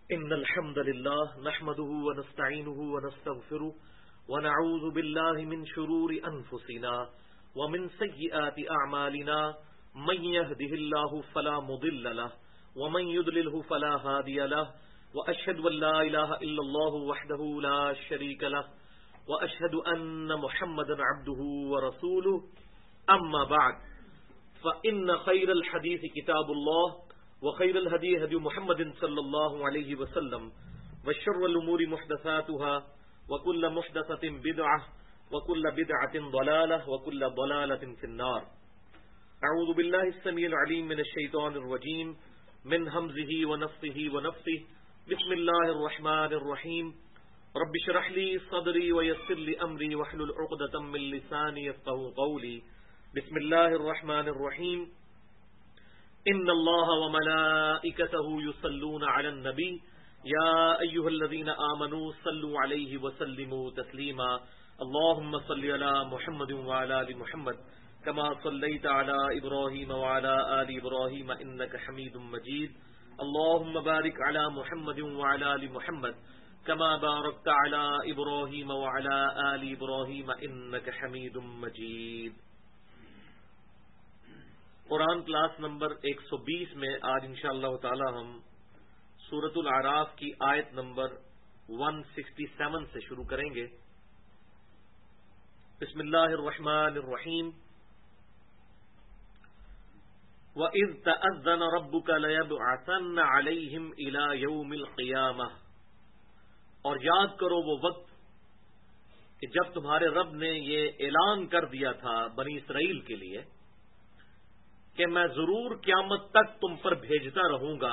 إن الحمد لله نحمده ونستعينه ونستغفره ونعوذ بالله من شرور أنفسنا ومن سيئات أعمالنا من يهده الله فلا مضل له ومن يضلله فلا هادي له وأشهد أن لا إله إلا الله وحده لا شريك له وأشهد أن محمدا عبده ورسوله أما بعد فإن خير الحديث كتاب الله وخير الهدي هدي محمد صلى الله عليه وسلم وشر الأمور محدثاتها وكل محدثة بدعة وكل بدعة ضلالة وكل ضلالة في النار. أعوذ بالله السميع العليم من الشيطان الرجيم من همزه ونفثه ونفثه. بسم الله الرحمن الرحيم. رب اشرح لي صدري ويسر لي أمري واحلل عقدة من لساني يفقهوا قولي. بسم الله الرحمن الرحيم. ان اللہ وملائکتہ یصلون علی النبی یا ایھا الذین آمنوا صلوا علیہ وسلموا تسلیما. اللهم صل علی محمد وعلی آل محمد كما صلیت علی ابراہیم وعلی آل ابراہیم انک حمید مجید. اللهم بارک علی محمد وعلی آل محمد كما بارکت علی ابراہیم وعلی آل ابراہیم انک حمید مجید. قرآن کلاس نمبر 120 میں آج انشاءاللہ تعالی ہم سورۃ الاعراف کی آیت نمبر 167 سے شروع کریں گے. بسم اللہ الرحمن الرحیم. وَإِذْ تَأَذَّنَ رَبُّكَ لَيَبْعَثَنَّ عَلَيْهِمْ إِلَى يَوْمِ الْقِيَامَةِ، اور یاد کرو وہ وقت کہ جب تمہارے رب نے یہ اعلان کر دیا تھا بنی اسرائیل کے لیے کہ میں ضرور قیامت تک تم پر بھیجتا رہوں گا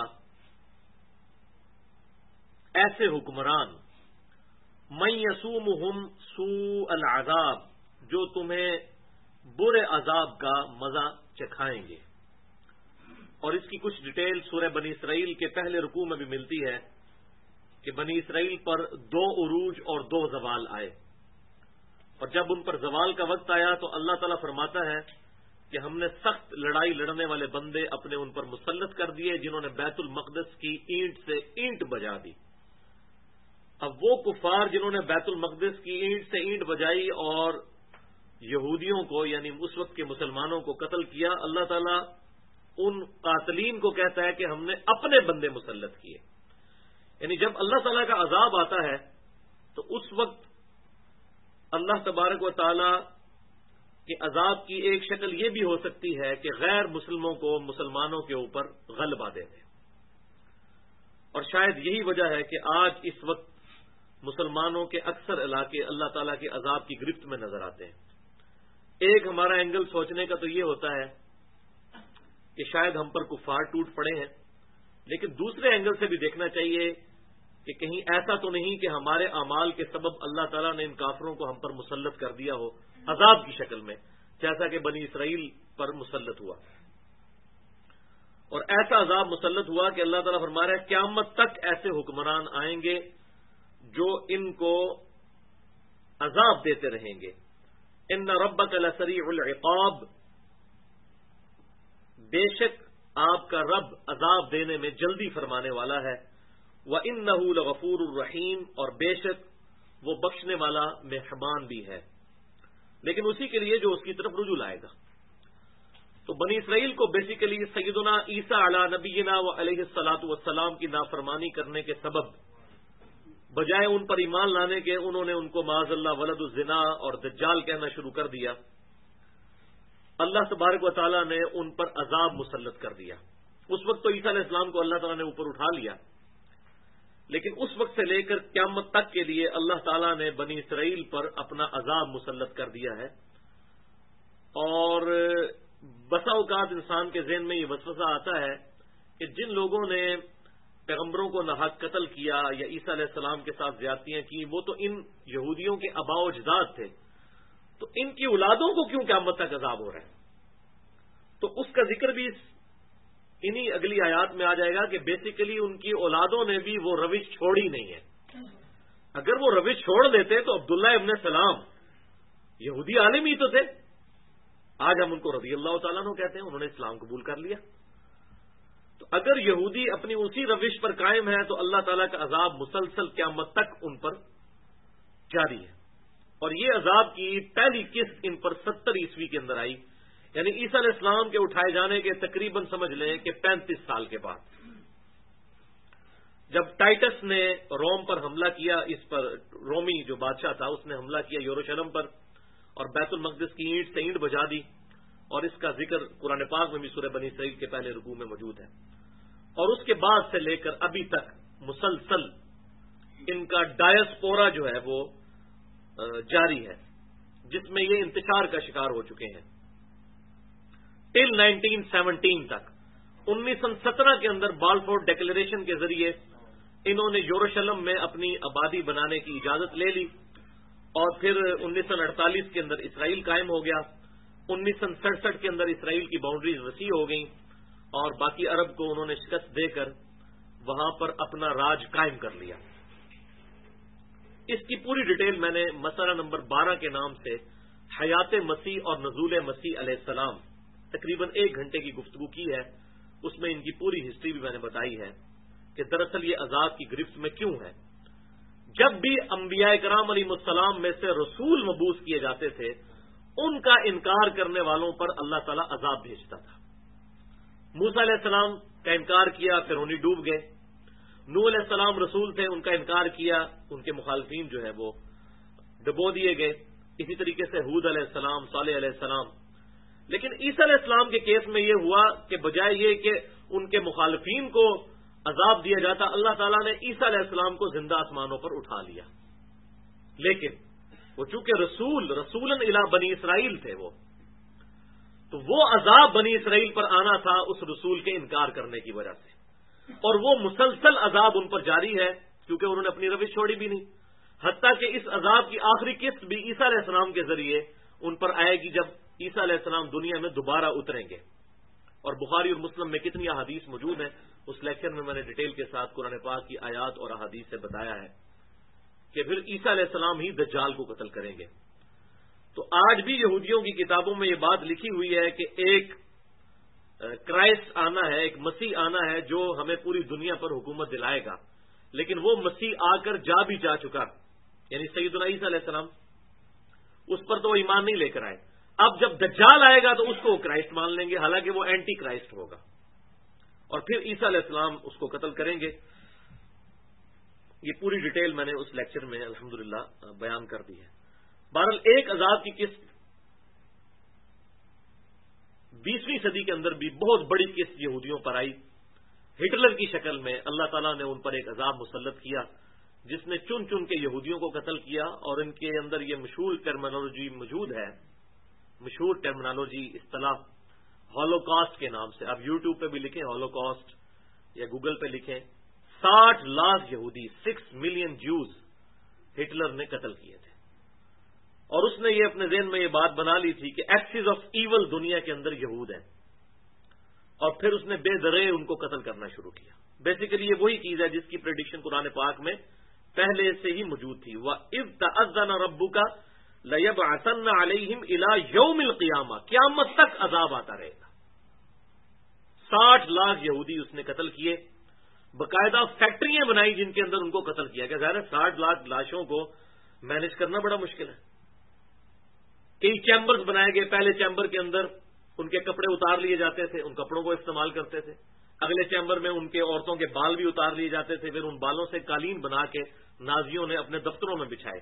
ایسے حکمران من یسومہم سوء العذاب، جو تمہیں برے عذاب کا مزہ چکھائیں گے. اور اس کی کچھ ڈیٹیل سورہ بنی اسرائیل کے پہلے رکوع میں بھی ملتی ہے کہ بنی اسرائیل پر 2 عروج اور 2 زوال آئے، اور جب ان پر زوال کا وقت آیا تو اللہ تعالیٰ فرماتا ہے کہ ہم نے سخت لڑائی لڑنے والے بندے اپنے ان پر مسلط کر دیے جنہوں نے بیت المقدس کی اینٹ سے اینٹ بجا دی. اب وہ کفار جنہوں نے بیت المقدس کی اینٹ سے اینٹ بجائی اور یہودیوں کو یعنی اس وقت کے مسلمانوں کو قتل کیا، اللہ تعالیٰ ان قاتلین کو کہتا ہے کہ ہم نے اپنے بندے مسلط کیے. یعنی جب اللہ تعالیٰ کا عذاب آتا ہے تو اس وقت اللہ تبارک و تعالیٰ کہ عذاب کی ایک شکل یہ بھی ہو سکتی ہے کہ غیر مسلموں کو مسلمانوں کے اوپر غلبہ دے دیں. اور شاید یہی وجہ ہے کہ آج اس وقت مسلمانوں کے اکثر علاقے اللہ تعالیٰ کے عذاب کی گرفت میں نظر آتے ہیں. ایک ہمارا اینگل سوچنے کا تو یہ ہوتا ہے کہ شاید ہم پر کفار ٹوٹ پڑے ہیں، لیکن دوسرے اینگل سے بھی دیکھنا چاہیے کہ کہیں ایسا تو نہیں کہ ہمارے اعمال کے سبب اللہ تعالیٰ نے ان کافروں کو ہم پر مسلط کر دیا ہو عذاب کی شکل میں، جیسا کہ بنی اسرائیل پر مسلط ہوا. اور ایسا عذاب مسلط ہوا کہ اللہ تعالیٰ فرما رہا ہے قیامت تک ایسے حکمران آئیں گے جو ان کو عذاب دیتے رہیں گے. ان ربک لسریع العقاب، بے شک آپ کا رب عذاب دینے میں جلدی فرمانے والا ہے. وَإِنَّهُ لَغَفُورٌ الرحیم، اور بے شک وہ بخشنے والا مہربان بھی ہے، لیکن اسی کے لیے جو اس کی طرف رجوع لائے گا. تو بنی اسرائیل کو بیسیکلی سیدنا عیسیٰ علی نبینا و علیہ الصلاۃ والسلام کی نافرمانی کرنے کے سبب بجائے ان پر ایمان لانے کے انہوں نے ان کو معاذ اللہ ولد الزنا اور دجال کہنا شروع کر دیا. اللہ تبارک و تعالیٰ نے ان پر عذاب مسلط کر دیا. اس وقت تو عیسیٰ علیہ السلام کو اللہ تعالیٰ نے اوپر اٹھا لیا، لیکن اس وقت سے لے کر قیامت تک کے لیے اللہ تعالیٰ نے بنی اسرائیل پر اپنا عذاب مسلط کر دیا ہے. اور بسا اوقات انسان کے ذہن میں یہ وسوسہ آتا ہے کہ جن لوگوں نے پیغمبروں کو ناحق قتل کیا یا عیسیٰ علیہ السلام کے ساتھ زیادتیاں کی وہ تو ان یہودیوں کے آباء و اجداد تھے، تو ان کی اولادوں کو کیوں قیامت تک عذاب ہو رہا ہے؟ تو اس کا ذکر بھی انہی اگلی آیات میں آ جائے گا کہ بیسیکلی ان کی اولادوں نے بھی وہ روش چھوڑی نہیں ہے. اگر وہ روش چھوڑ دیتے تو عبداللہ ابن سلام یہودی عالم ہی تو تھے، آج ہم ان کو رضی اللہ تعالیٰ عنہ کہتے ہیں، انہوں نے اسلام قبول کر لیا. تو اگر یہودی اپنی اسی روش پر قائم ہے تو اللہ تعالیٰ کا عذاب مسلسل قیامت تک ان پر جاری ہے. اور یہ عذاب کی پہلی قسط ان پر 70 عیسوی کے اندر آئی، یعنی عیسیٰ علیہ السلام کے اٹھائے جانے کے تقریباً سمجھ لیں کہ 35 سال کے بعد، جب ٹائٹس نے روم پر حملہ کیا، اس پر رومی جو بادشاہ تھا اس نے حملہ کیا یروشلم پر اور بیت المقدس کی اینٹ سے اینٹ بجا دی، اور اس کا ذکر قرآن پاک میں بھی سورہ بنی اسرائیل کے پہلے رکوع میں موجود ہے. اور اس کے بعد سے لے کر ابھی تک مسلسل ان کا ڈایسپورا جو ہے وہ جاری ہے، جس میں یہ انتشار کا شکار ہو چکے ہیں ٹل 1917 تک. 1917 کے اندر بالفور ڈیکلیریشن کے ذریعے انہوں نے یروشلم میں اپنی آبادی بنانے کی اجازت لے لی، اور پھر 1948 کے اندر اسرائیل قائم ہو گیا. 1967 کے اندر اسرائیل کی باؤنڈریز وسیع ہو گئیں اور باقی عرب کو انہوں نے شکست دے کر وہاں پر اپنا راج قائم کر لیا. اس کی پوری ڈیٹیل میں نے مسئلہ نمبر 12 کے نام سے حیات مسیح اور نزول مسیح علیہ السلام تقریباً 1 گھنٹے کی گفتگو کی ہے. اس میں ان کی پوری ہسٹری بھی میں نے بتائی ہے کہ دراصل یہ عذاب کی گرفت میں کیوں ہے. جب بھی انبیاء کرام علیہ السلام میں سے رسول مبعوث کیے جاتے تھے، ان کا انکار کرنے والوں پر اللہ تعالیٰ عذاب بھیجتا تھا. موسیٰ علیہ السلام کا انکار کیا، پھر انہیں ڈوب گئے. نوح علیہ السلام رسول تھے، ان کا انکار کیا، ان کے مخالفین جو ہے وہ ڈبو دیے گئے. اسی طریقے سے ہود علیہ السلام، صالح علیہ السلام. لیکن عیسیٰ علیہ السلام کے کیس میں یہ ہوا کہ بجائے یہ کہ ان کے مخالفین کو عذاب دیا جاتا، اللہ تعالیٰ نے عیسیٰ علیہ السلام کو زندہ آسمانوں پر اٹھا لیا. لیکن وہ چونکہ رسولن الی بنی اسرائیل تھے، تو وہ عذاب بنی اسرائیل پر آنا تھا اس رسول کے انکار کرنے کی وجہ سے، اور وہ مسلسل عذاب ان پر جاری ہے کیونکہ انہوں نے اپنی روش چھوڑی بھی نہیں. حتیٰ کہ اس عذاب کی آخری قسط بھی عیسیٰ علیہ السلام کے ذریعے ان پر آئے گی جب عیسیٰ علیہ السلام دنیا میں دوبارہ اتریں گے. اور بخاری اور مسلم میں کتنی احادیث موجود ہیں، اس لیکچر میں نے ڈیٹیل کے ساتھ قرآن پاک کی آیات اور احادیث سے بتایا ہے کہ پھر عیسیٰ علیہ السلام ہی دجال کو قتل کریں گے. تو آج بھی یہودیوں کی کتابوں میں یہ بات لکھی ہوئی ہے کہ ایک کرائسٹ آنا ہے، ایک مسیح آنا ہے جو ہمیں پوری دنیا پر حکومت دلائے گا. لیکن وہ مسیح آ کر جا چکا، یعنی سیدنا عیسیٰ علیہ السلام، اس پر تو وہ ایمان نہیں لے کر آئے. اب جب دجال آئے گا تو اس کو کرائسٹ مان لیں گے، حالانکہ وہ اینٹی کرائسٹ ہوگا، اور پھر عیسیٰ علیہ السلام اس کو قتل کریں گے. یہ پوری ڈیٹیل میں نے اس لیکچر میں الحمدللہ بیان کر دی ہے. بہرحال ایک عذاب کی قسط 20ویں صدی کے اندر بھی بہت بڑی قسط یہودیوں پر آئی. ہٹلر کی شکل میں اللہ تعالیٰ نے ان پر ایک عذاب مسلط کیا جس نے چن چن کے یہودیوں کو قتل کیا. اور ان کے اندر یہ مشہور ٹرمینالوجی موجود ہے، مشہور ٹرمینالوجی اصطلاح ہولوکاسٹ کے نام سے. آپ یوٹیوب پہ بھی لکھیں ہولوکاسٹ یا گوگل پہ لکھیں. 60 لاکھ یہودی، 6 ملین جوز ہٹلر نے قتل کیے تھے. اور اس نے یہ اپنے ذہن میں یہ بات بنا لی تھی کہ ایکسز آف ایول دنیا کے اندر یہود ہیں، اور پھر اس نے بے درے ان کو قتل کرنا شروع کیا. بیسیکلی یہ وہی چیز ہے جس کی پریڈکشن قرآن پاک میں پہلے سے ہی موجود تھی. وَإِذْ تَأَذَّنَ رَبُّكَ لَيَبْعَثَنَّ عَلَيْهِمْ إِلَىٰ يَوْمِ الْقِيَامَةِ، قیامت تک عذاب آتا رہے گا. 60 لاکھ یہودی اس نے قتل کیے. باقاعدہ فیکٹریاں بنائی جن کے اندر ان کو قتل کیا گیا. ظاہر ہے 60 لاکھ لاشوں کو مینج کرنا بڑا مشکل ہے. کئی چیمبرز بنائے گئے. پہلے چیمبر کے اندر ان کے کپڑے اتار لیے جاتے تھے، ان کپڑوں کو استعمال کرتے تھے. اگلے چیمبر میں ان کے عورتوں کے بال بھی اتار لیے جاتے تھے، پھر ان بالوں سے قالین بنا کے نازیوں نے اپنے دفتروں میں بچھائے،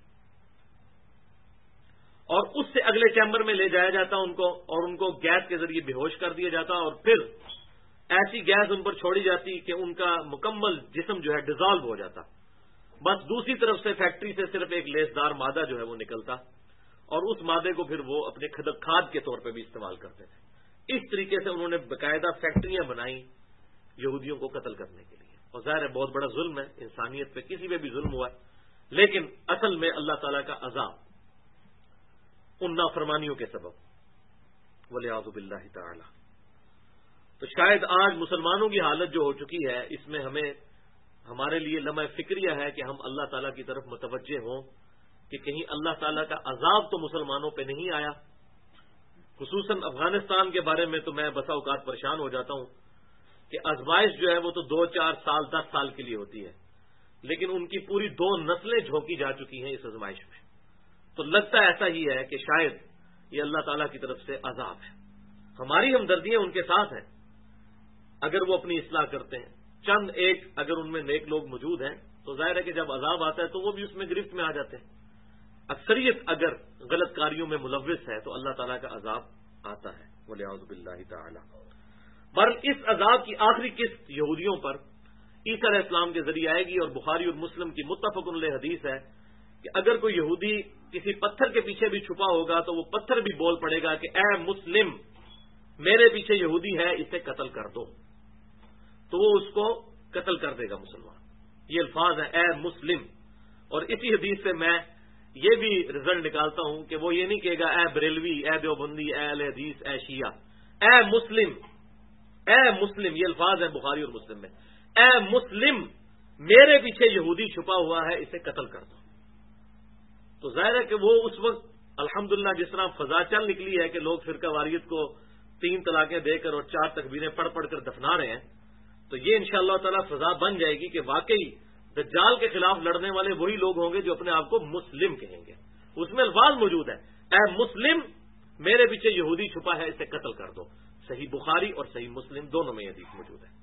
اور اس سے اگلے چیمبر میں لے جایا جاتا ان کو، اور ان کو گیس کے ذریعے بے ہوش کر دیا جاتا، اور پھر ایسی گیس ان پر چھوڑی جاتی کہ ان کا مکمل جسم جو ہے ڈیزالو ہو جاتا. بس دوسری طرف سے فیکٹری سے صرف ایک لیسدار مادہ جو ہے وہ نکلتا، اور اس مادے کو پھر وہ اپنے کھاد کے طور پہ بھی استعمال کرتے تھے. اس طریقے سے انہوں نے باقاعدہ فیکٹریاں بنائی یہودیوں کو قتل کرنے کے لیے. اور ظاہر ہے بہت بڑا ظلم ہے، انسانیت پہ کسی پہ بھی ظلم ہوا ہے، لیکن اصل میں اللہ تعالیٰ کا عذاب ان نافرمانیوں کے سبب، وَلِعَاذُ بِاللَّهِ تَعَالَى. تو شاید آج مسلمانوں کی حالت جو ہو چکی ہے، اس میں ہمارے لیے لمحہ فکریہ ہے کہ ہم اللہ تعالیٰ کی طرف متوجہ ہوں کہ کہیں اللہ تعالیٰ کا عذاب تو مسلمانوں پہ نہیں آیا. خصوصاً افغانستان کے بارے میں تو میں بسا اوقات پریشان ہو جاتا ہوں کہ آزمائش جو ہے وہ تو 2 4 سال 10 سال کے لیے ہوتی ہے، لیکن ان کی پوری 2 نسلیں جھونکی جا چکی ہیں اس آزمائش میں. تو لگتا ایسا ہی ہے کہ شاید یہ اللہ تعالیٰ کی طرف سے عذاب ہے. ہماری ہمدردیاں ان کے ساتھ ہیں اگر وہ اپنی اصلاح کرتے ہیں. چند ایک اگر ان میں نیک لوگ موجود ہیں تو ظاہر ہے کہ جب عذاب آتا ہے تو وہ بھی اس میں گرفت میں آ جاتے ہیں. اکثریت اگر غلط کاریوں میں ملوث ہے تو اللہ تعالیٰ کا عذاب آتا ہے. وَلِعَوْذُ بِاللَّهِ تَعَالَى. بہرحال اس عذاب کی آخری قسط یہودیوں پر عیسیٰ علیہ السلام کے ذریعے آئے گی، اور بخاری اور مسلم کی متفق علیہ حدیث ہے کہ اگر کوئی یہودی کسی پتھر کے پیچھے بھی چھپا ہوگا تو وہ پتھر بھی بول پڑے گا کہ اے مسلم، میرے پیچھے یہودی ہے، اسے قتل کر دو، تو وہ اس کو قتل کر دے گا مسلمان. یہ الفاظ ہیں اے مسلم. اور اسی حدیث سے میں یہ بھی رزلٹ نکالتا ہوں کہ وہ یہ نہیں کہے گا اے بریلوی، اے دیوبندی، اے اہل حدیث، اے شیعہ. اے مسلم، اے مسلم، یہ الفاظ ہیں بخاری اور مسلم میں. اے مسلم، میرے پیچھے یہودی چھپا ہوا ہے، اسے قتل کر دو. تو ظاہر ہے کہ وہ اس وقت الحمدللہ جس طرح فضا چل نکلی ہے کہ لوگ فرقہ واریت کو 3 طلاقیں دے کر اور 4 تکبیریں پڑھ پڑھ کر دفنا رہے ہیں، تو یہ انشاءاللہ تعالی فضا بن جائے گی کہ واقعی دجال کے خلاف لڑنے والے وہی لوگ ہوں گے جو اپنے آپ کو مسلم کہیں گے. اس میں الفاظ موجود ہے اے مسلم، میرے پیچھے یہودی چھپا ہے، اسے قتل کر دو. صحیح بخاری اور صحیح مسلم دونوں میں یہ حدیث موجود ہے.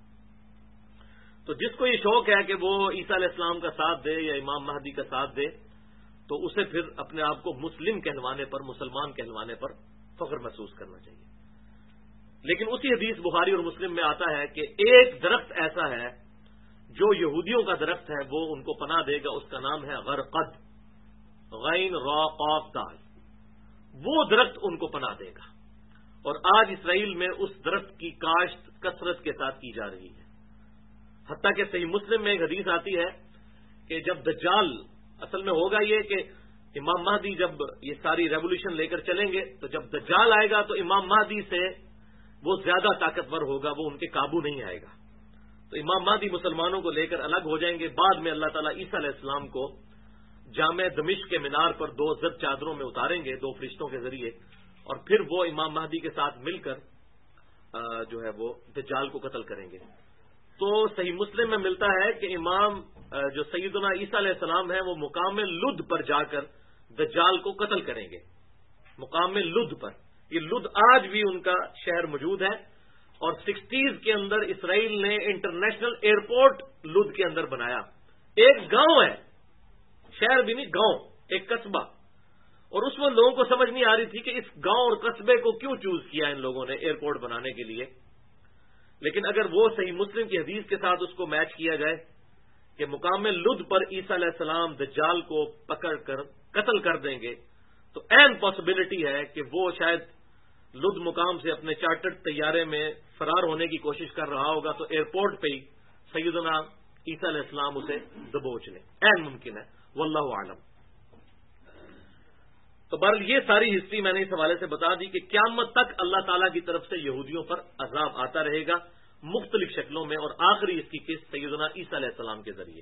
تو جس کو یہ شوق ہے کہ وہ عیسیٰ علیہ السلام کا ساتھ دے یا امام مہدی کا ساتھ دے تو اسے پھر اپنے آپ کو مسلم کہلوانے پر، مسلمان کہلوانے پر فخر محسوس کرنا چاہیے. لیکن اسی حدیث بخاری اور مسلم میں آتا ہے کہ ایک درخت ایسا ہے جو یہودیوں کا درخت ہے، وہ ان کو پناہ دے گا، اس کا نام ہے غرقد، غین را قاف دال. وہ درخت ان کو پناہ دے گا. اور آج اسرائیل میں اس درخت کی کاشت کثرت کے ساتھ کی جا رہی ہے. حتیٰ کہ صحیح مسلم میں ایک حدیث آتی ہے کہ جب دجال، اصل میں ہوگا یہ کہ امام مہدی جب یہ ساری ریولیوشن لے کر چلیں گے تو جب دجال آئے گا تو امام مہدی سے وہ زیادہ طاقتور ہوگا، وہ ان کے قابو نہیں آئے گا. تو امام مہدی مسلمانوں کو لے کر الگ ہو جائیں گے. بعد میں اللہ تعالیٰ عیسیٰ علیہ السلام کو جامع دمشق کے مینار پر 2 زرد چادروں میں اتاریں گے 2 فرشتوں کے ذریعے، اور پھر وہ امام مہدی کے ساتھ مل کر جو ہے وہ دجال کو قتل کریں گے. تو صحیح مسلم میں ملتا ہے کہ امام جو سیدنا عیسیٰ علیہ السلام ہیں وہ مقام لد پر جا کر دجال کو قتل کریں گے. مقام لد پر، یہ لد آج بھی ان کا شہر موجود ہے، اور 60s کے اندر اسرائیل نے انٹرنیشنل ایئرپورٹ لد کے اندر بنایا. ایک گاؤں ہے، شہر بھی نہیں، گاؤں، ایک قصبہ. اور اس میں لوگوں کو سمجھ نہیں آ رہی تھی کہ اس گاؤں اور قصبے کو کیوں چوز کیا ان لوگوں نے ایئرپورٹ بنانے کے لیے. لیکن اگر وہ صحیح مسلم کی حدیث کے ساتھ اس کو میچ کیا جائے کہ مقام لد پر عیسیٰ علیہ السلام دجال کو پکڑ کر قتل کر دیں گے، تو این پاسبلٹی ہے کہ وہ شاید لد مقام سے اپنے چارٹرڈ طیارے میں فرار ہونے کی کوشش کر رہا ہوگا، تو ایئرپورٹ پہ ہی سیدنا عیسیٰ علیہ السلام اسے دبوچ لیں. این ممکن ہے، واللہ عالم. تو بہرحال یہ ساری ہسٹری میں نے اس حوالے سے بتا دی کہ قیامت تک اللہ تعالیٰ کی طرف سے یہودیوں پر عذاب آتا رہے گا مختلف شکلوں میں، اور آخری اس کی قسط سیدنا عیسیٰ علیہ السلام کے ذریعے.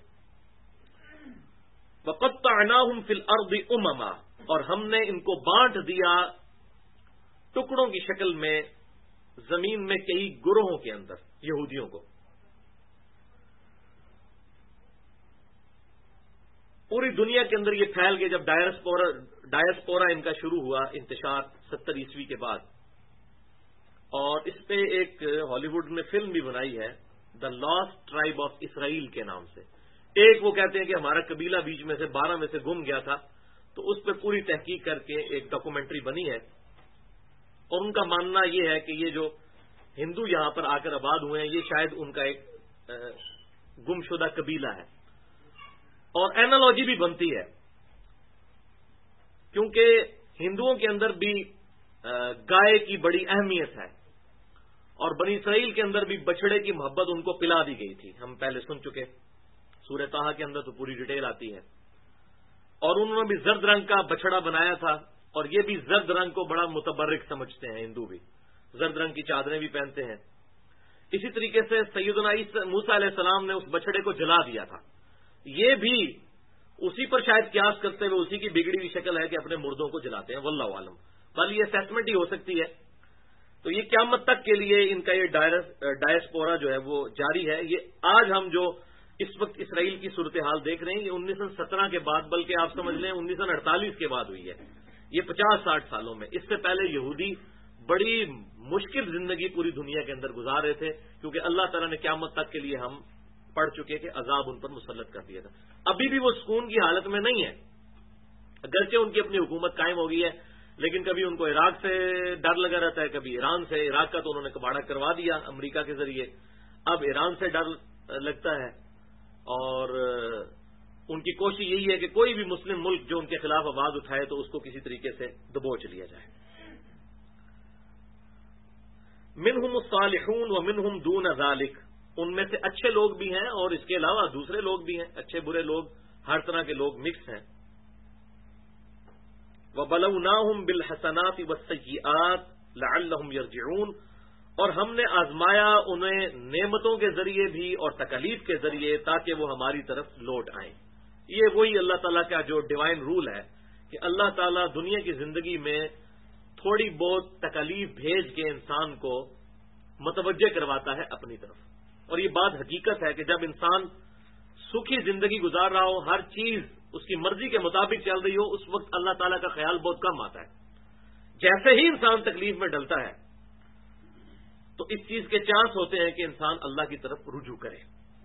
وَقَطَّعْنَاهُمْ فِي الْأَرْضِ أُمَمًا، اور ہم نے ان کو بانٹ دیا ٹکڑوں کی شکل میں زمین میں کئی گروہوں کے اندر یہودیوں کو. پوری دنیا کے اندر یہ پھیل گئے. جب ڈائسپورا ان کا شروع ہوا انتشار 70 عیسوی کے بعد، اور اس پہ ایک ہالی ووڈ میں فلم بھی بنائی ہے the lost tribe of Israel کے نام سے. ایک وہ کہتے ہیں کہ ہمارا قبیلہ بیچ میں سے 12 میں سے گم گیا تھا، تو اس پہ پوری تحقیق کر کے ایک ڈاکومنٹری بنی ہے. اور ان کا ماننا یہ ہے کہ یہ جو ہندو یہاں پر آ کر آباد ہوئے ہیں یہ شاید ان کا ایک گمشدہ قبیلہ ہے. اور اینالوجی بھی بنتی ہے کیونکہ ہندوؤں کے اندر بھی گائے کی بڑی اہمیت ہے، اور بنی اسرائیل کے اندر بھی بچڑے کی محبت ان کو پلا دی گئی تھی. ہم پہلے سن چکے، سورہ طٰہٰ کے اندر تو پوری ڈیٹیل آتی ہے. اور انہوں نے بھی زرد رنگ کا بچڑا بنایا تھا، اور یہ بھی زرد رنگ کو بڑا متبرک سمجھتے ہیں. ہندو بھی زرد رنگ کی چادریں بھی پہنتے ہیں. اسی طریقے سے سیدنا موسیٰ علیہ السلام نے اس بچڑے کو جلا دیا تھا. یہ بھی اسی پر شاید قیاس کرتے ہوئے اسی کی بگڑی ہوئی شکل ہے کہ اپنے مردوں کو جلاتے ہیں. واللہ عالم، بل یہ اسیسمنٹ ہی ہو سکتی ہے. تو یہ قیامت تک کے لیے ان کا یہ ڈائسپورا جو ہے وہ جاری ہے. یہ آج ہم جو اس وقت اسرائیل کی صورتحال دیکھ رہے ہیں یہ 1917 کے بعد، بلکہ آپ سمجھ لیں 1948 کے بعد ہوئی ہے. یہ 50-60 سالوں میں. اس سے پہلے یہودی بڑی مشکل زندگی پوری دنیا کے اندر گزار رہے تھے، کیونکہ اللہ تعالیٰ نے قیامت تک کے لیے ہم پڑھ چکے کہ عذاب ان پر مسلط کر دیا تھا. ابھی بھی وہ سکون کی حالت میں نہیں ہے، اگرچہ ان کی اپنی حکومت قائم ہو گئی ہے، لیکن کبھی ان کو عراق سے ڈر لگا رہتا ہے، کبھی ایران سے. عراق کا تو انہوں نے کباڑہ کروا دیا امریکہ کے ذریعے، اب ایران سے ڈر لگتا ہے. اور ان کی کوشش یہی ہے کہ کوئی بھی مسلم ملک جو ان کے خلاف آواز اٹھائے تو اس کو کسی طریقے سے دبوچ لیا جائے. منہم الصالحون ومنہم دون ذالک، ان میں سے اچھے لوگ بھی ہیں اور اس کے علاوہ دوسرے لوگ بھی ہیں. اچھے برے لوگ، ہر طرح کے لوگ مکس ہیں. وَبَلَوْنَاهُمْ بِالْحَسَنَاتِ وَالسَّيِّئَاتِ لَعَلَّهُمْ يَرْجِعُونَ، اور ہم نے آزمایا انہیں نعمتوں کے ذریعے بھی اور تکالیف کے ذریعے تاکہ وہ ہماری طرف لوٹ آئیں. یہ وہی اللہ تعالیٰ کا جو ڈیوائن رول ہے کہ اللہ تعالیٰ دنیا کی زندگی میں تھوڑی بہت تکالیف بھیج کے انسان کو متوجہ کرواتا ہے اپنی طرف. اور یہ بات حقیقت ہے کہ جب انسان سکھی زندگی گزار رہا ہو، ہر چیز اس کی مرضی کے مطابق چل رہی ہو، اس وقت اللہ تعالیٰ کا خیال بہت کم آتا ہے. جیسے ہی انسان تکلیف میں ڈلتا ہے تو اس چیز کے چانس ہوتے ہیں کہ انسان اللہ کی طرف رجوع کرے.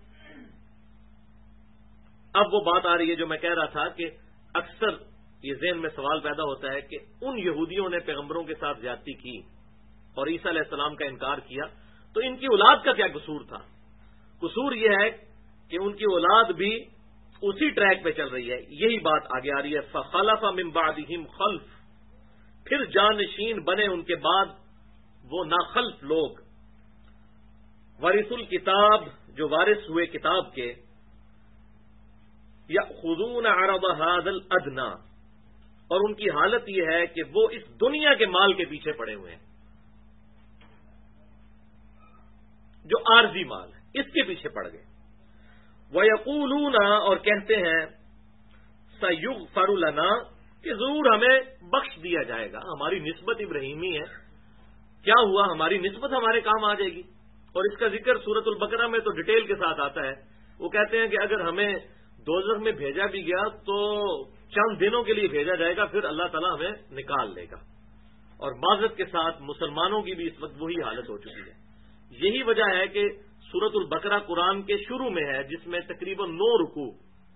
اب وہ بات آ رہی ہے جو میں کہہ رہا تھا کہ اکثر یہ ذہن میں سوال پیدا ہوتا ہے کہ ان یہودیوں نے پیغمبروں کے ساتھ زیادتی کی اور عیسیٰ علیہ السلام کا انکار کیا، تو ان کی اولاد کا کیا قصور تھا؟ قصور یہ ہے کہ ان کی اولاد بھی اسی ٹریک پہ چل رہی ہے. یہی بات آگے آ رہی ہے. فخلف من بعدہم خلف، پھر جانشین بنے ان کے بعد وہ ناخلف لوگ، ورث الکتاب، جو وارث ہوئے کتاب کے، یأخذون عرض هذا الادنی، اور ان کی حالت یہ ہے کہ وہ اس دنیا کے مال کے پیچھے پڑے ہوئے ہیں، جو عارضی مال ہے اس کے پیچھے پڑ گئے. وَيَقُولُونَ، اور کہتے ہیں، سَيُغْفَرُ لَنَا، کہ ضرور ہمیں بخش دیا جائے گا. ہماری نسبت ابراہیمی ہے، کیا ہوا، ہماری نسبت ہمارے کام آ جائے گی. اور اس کا ذکر سورۃ البقرہ میں تو ڈیٹیل کے ساتھ آتا ہے. وہ کہتے ہیں کہ اگر ہمیں دوزخ میں بھیجا بھی گیا تو چند دنوں کے لیے بھیجا جائے گا، پھر اللہ تعالیٰ ہمیں نکال لے گا. اور معذرت کے ساتھ مسلمانوں کی بھی اس وقت وہی حالت ہو چکی ہے. یہی وجہ ہے کہ سورۃ البقرہ قرآن کے شروع میں ہے، جس میں تقریباً 9 رکوع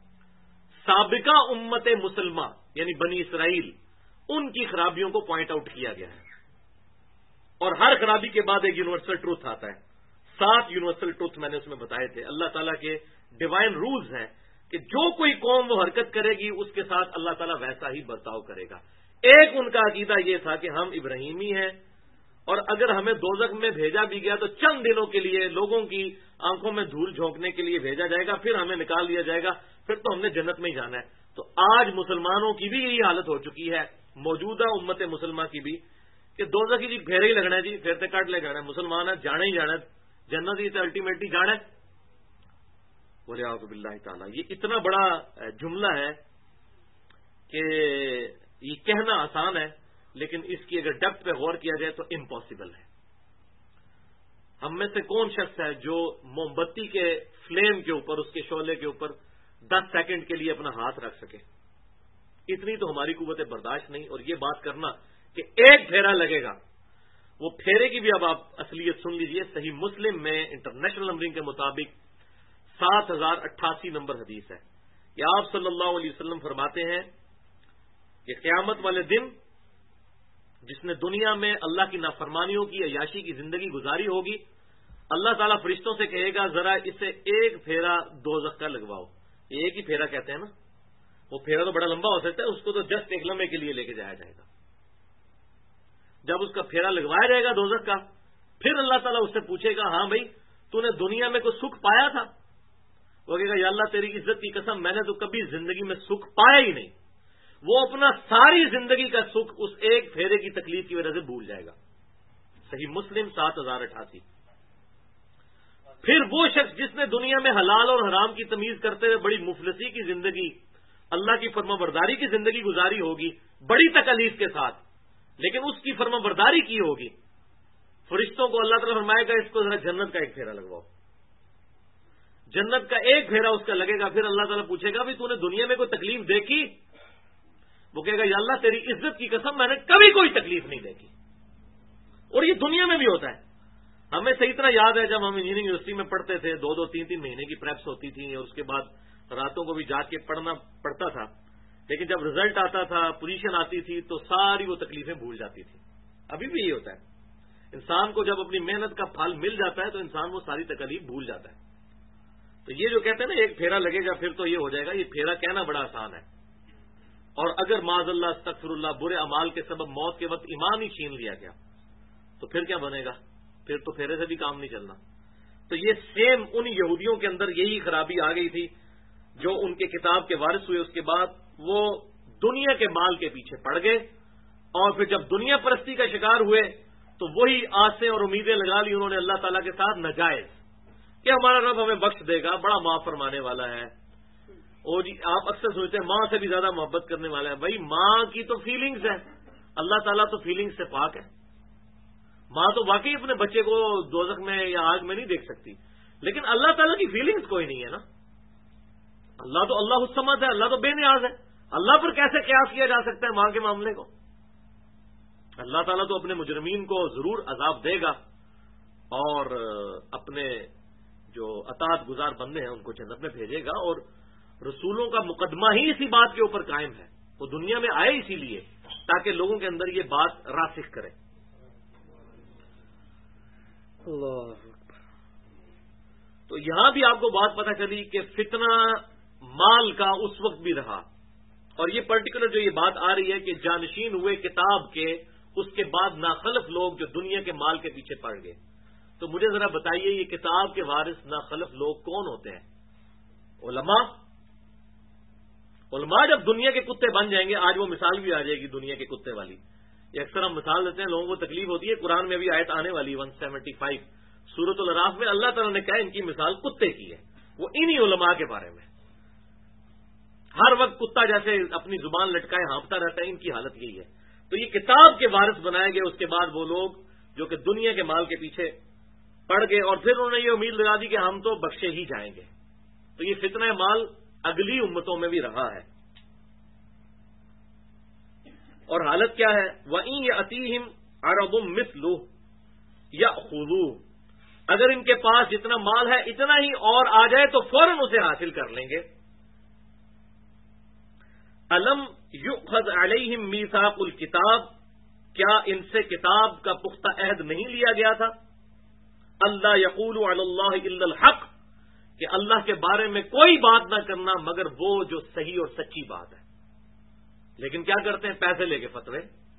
سابقہ امت مسلمہ یعنی بنی اسرائیل ان کی خرابیوں کو پوائنٹ آؤٹ کیا گیا ہے. اور ہر خرابی کے بعد ایک یونیورسل ٹروتھ آتا ہے. 7 یونیورسل ٹروتھ میں نے اس میں بتائے تھے. اللہ تعالیٰ کے ڈیوائن رولز ہیں کہ جو کوئی قوم وہ حرکت کرے گی اس کے ساتھ اللہ تعالیٰ ویسا ہی برتاؤ کرے گا. ایک ان کا عقیدہ یہ تھا کہ ہم ابراہیمی ہیں، اور اگر ہمیں دوزخ میں بھیجا بھی گیا تو چند دنوں کے لیے لوگوں کی آنکھوں میں دھول جھونکنے کے لیے بھیجا جائے گا، پھر ہمیں نکال دیا جائے گا، پھر تو ہم نے جنت میں ہی جانا ہے. تو آج مسلمانوں کی بھی یہی حالت ہو چکی ہے، موجودہ امت مسلمہ کی بھی، کہ دوزخ کی جی پھیرے ہی لگنا ہے، جی پھر تے کٹ لے جانا ہے، مسلمان ہے جانا ہی جانا ہے، جنت ہی تو الٹیمیٹلی جانا ہے. بولے اعوذ باللہ تعالیٰ. یہ اتنا بڑا جملہ ہے کہ یہ کہنا آسان ہے، لیکن اس کی اگر ڈیپتھ پہ غور کیا جائے تو امپاسبل ہے. ہم میں سے کون شخص ہے جو موم بتی کے فلیم کے اوپر، اس کے شعلے کے اوپر 10 سیکنڈ کے لیے اپنا ہاتھ رکھ سکے؟ اتنی تو ہماری قوت برداشت نہیں. اور یہ بات کرنا کہ ایک پھیرا لگے گا، وہ پھیرے کی بھی اب آپ اصلیت سن لیجئے. صحیح مسلم میں انٹرنیشنل نمبرنگ کے مطابق 7088 نمبر حدیث ہے کہ آپ صلی اللہ علیہ وسلم فرماتے ہیں کہ قیامت والے دن جس نے دنیا میں اللہ کی نافرمانیوں کی عیاشی کی زندگی گزاری ہوگی، اللہ تعالیٰ فرشتوں سے کہے گا ذرا اسے ایک پھیرا دوزخ کا لگواؤ. ایک ہی پھیرا کہتے ہیں نا، وہ پھیرا تو بڑا لمبا ہو سکتا ہے، اس کو تو جسٹ ایک لمحے کے لیے لے کے جایا جائے گا. جب اس کا پھیرا لگوایا جائے گا دوزخ کا، پھر اللہ تعالیٰ اس سے پوچھے گا ہاں بھائی تو نے دنیا میں کوئی سکھ پایا تھا؟ وہ کہے گا یا اللہ تیری عزت کی قسم میں نے تو کبھی زندگی میں سکھ پایا ہی نہیں. وہ اپنا ساری زندگی کا سکھ اس ایک پھیرے کی تکلیف کی وجہ سے بھول جائے گا. صحیح مسلم 7088. پھر وہ شخص جس نے دنیا میں حلال اور حرام کی تمیز کرتے ہوئے بڑی مفلسی کی زندگی، اللہ کی فرما برداری کی زندگی گزاری ہوگی بڑی تکلیف کے ساتھ، لیکن اس کی فرما برداری کی ہوگی، فرشتوں کو اللہ تعالیٰ فرمائے گا اس کو ذرا جنت کا ایک پھیرا لگواؤ. جنت کا ایک پھیرا اس کا لگے گا. پھر اللہ تعالیٰ پوچھے گا بھی تو نے دنیا میں کوئی تکلیف دیکھی؟ وہ کہے گا یا اللہ تیری عزت کی قسم میں نے کبھی کوئی تکلیف نہیں دیکھی. اور یہ دنیا میں بھی ہوتا ہے. ہمیں صحیح طرح یاد ہے جب ہم انجینئرنگ یونیورسٹی میں پڑھتے تھے 2-2 3-3 مہینے کی پریپس ہوتی تھی اور اس کے بعد راتوں کو بھی جاگ کے پڑھنا پڑتا تھا. لیکن جب رزلٹ آتا تھا, پوزیشن آتی تھی تو ساری وہ تکلیفیں بھول جاتی تھی. ابھی بھی یہ ہوتا ہے. انسان کو جب اپنی محنت کا پھل مل جاتا ہے تو انسان وہ ساری تکلیف بھول جاتا ہے. تو یہ جو کہتے ہیں نا ایک پھیرا لگے گا پھر تو یہ ہو جائے گا. یہ پھیرا کہنا بڑا آسان ہے. اور اگر معاذ اللہ استغفر اللہ برے اعمال کے سبب موت کے وقت ایمان ہی چھین لیا گیا تو پھر کیا بنے گا؟ پھر تو پھیرے سے بھی کام نہیں چلنا. تو یہ سیم ان یہودیوں کے اندر یہی خرابی آ گئی تھی جو ان کے کتاب کے وارث ہوئے. اس کے بعد وہ دنیا کے مال کے پیچھے پڑ گئے اور پھر جب دنیا پرستی کا شکار ہوئے تو وہی آسیں اور امیدیں لگا لی انہوں نے اللہ تعالیٰ کے ساتھ ناجائز کہ ہمارا رب ہمیں بخش دے گا, بڑا معاف فرمانے والا ہے. اور جی آپ اکثر سوچتے ہیں ماں سے بھی زیادہ محبت کرنے والا ہے. بھائی ماں کی تو فیلنگز ہے, اللہ تعالیٰ تو فیلنگز سے پاک ہے. ماں تو واقعی اپنے بچے کو دوزخ میں یا آگ میں نہیں دیکھ سکتی, لیکن اللہ تعالیٰ کی فیلنگز کوئی نہیں ہے نا. اللہ تو اللہ الصمد ہے, اللہ تو بے نیاز ہے. اللہ پر کیسے قیاس کیا جا سکتا ہے ماں کے معاملے کو؟ اللہ تعالیٰ تو اپنے مجرمین کو ضرور عذاب دے گا اور اپنے جو اطاعت گزار بندے ہیں ان کو جنت میں بھیجے گا. اور رسولوں کا مقدمہ ہی اسی بات کے اوپر قائم ہے. وہ دنیا میں آئے اسی لیے تاکہ لوگوں کے اندر یہ بات راسخ کرے. اللہ تو یہاں بھی آپ کو بات پتہ چلی کہ فتنہ مال کا اس وقت بھی رہا. اور یہ پرٹیکولر جو یہ بات آ رہی ہے کہ جانشین ہوئے کتاب کے اس کے بعد ناخلف لوگ جو دنیا کے مال کے پیچھے پڑ گئے. تو مجھے ذرا بتائیے یہ کتاب کے وارث ناخلف لوگ کون ہوتے ہیں؟ علماء. علماء جب دنیا کے کتے بن جائیں گے, آج وہ مثال بھی آ جائے گی دنیا کے کتے والی. یہ اکثر ہم مثال دیتے ہیں, لوگوں کو تکلیف ہوتی ہے. قرآن میں بھی آیت آنے والی 175 سورۃ الاعراف میں اللہ تعالیٰ نے کہا ان کی مثال کتے کی ہے. وہ انہی علماء کے بارے میں. ہر وقت کتا جیسے اپنی زبان لٹکائے ہانپتا رہتا ہے, ان کی حالت یہی ہے. تو یہ کتاب کے وارث بنائے گئے اس کے بعد وہ لوگ جو کہ دنیا کے مال کے پیچھے پڑ گئے اور پھر انہوں نے یہ امید لگا دی کہ ہم تو بخشے ہی جائیں گے. تو یہ فتنہ مال اگلی امتوں میں بھی رہا ہے. اور حالت کیا ہے؟ وَإِن يَأْتِيهِمْ عَرَضٌ مِثْلُهُ يَأْخُذُوهُ. اگر ان کے پاس جتنا مال ہے اتنا ہی اور آ جائے تو فوراً اسے حاصل کر لیں گے. الم یؤخذ علیہم میثاق الکتاب. کیا ان سے کتاب کا پختہ عہد نہیں لیا گیا تھا؟ اللہ یقولوا علی اللہ الا الحق. کہ اللہ کے بارے میں کوئی بات نہ کرنا مگر وہ جو صحیح اور سچی بات ہے. لیکن کیا کرتے ہیں؟ پیسے لے کے فتوے.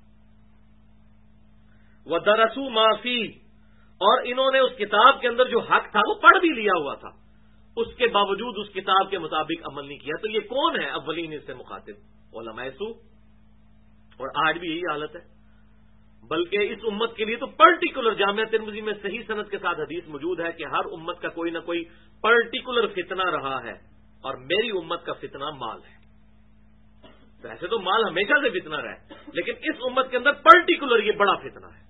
وَدَرَسُوا مَا فِيهِ. اور انہوں نے اس کتاب کے اندر جو حق تھا وہ پڑھ بھی لیا ہوا تھا, اس کے باوجود اس کتاب کے مطابق عمل نہیں کیا. تو یہ کون ہے اولین اس سے مخاطب؟ علماء سو. اور آج بھی یہی حالت ہے. بلکہ اس امت کے لیے تو پرٹیکولر جامعہ ترمذی میں صحیح سند کے ساتھ حدیث موجود ہے کہ ہر امت کا کوئی نہ کوئی پرٹیکولر فتنہ رہا ہے, اور میری امت کا فتنہ مال ہے. ویسے تو مال ہمیشہ سے فتنہ رہا ہے, لیکن اس امت کے اندر پرٹیکولر یہ بڑا فتنہ ہے.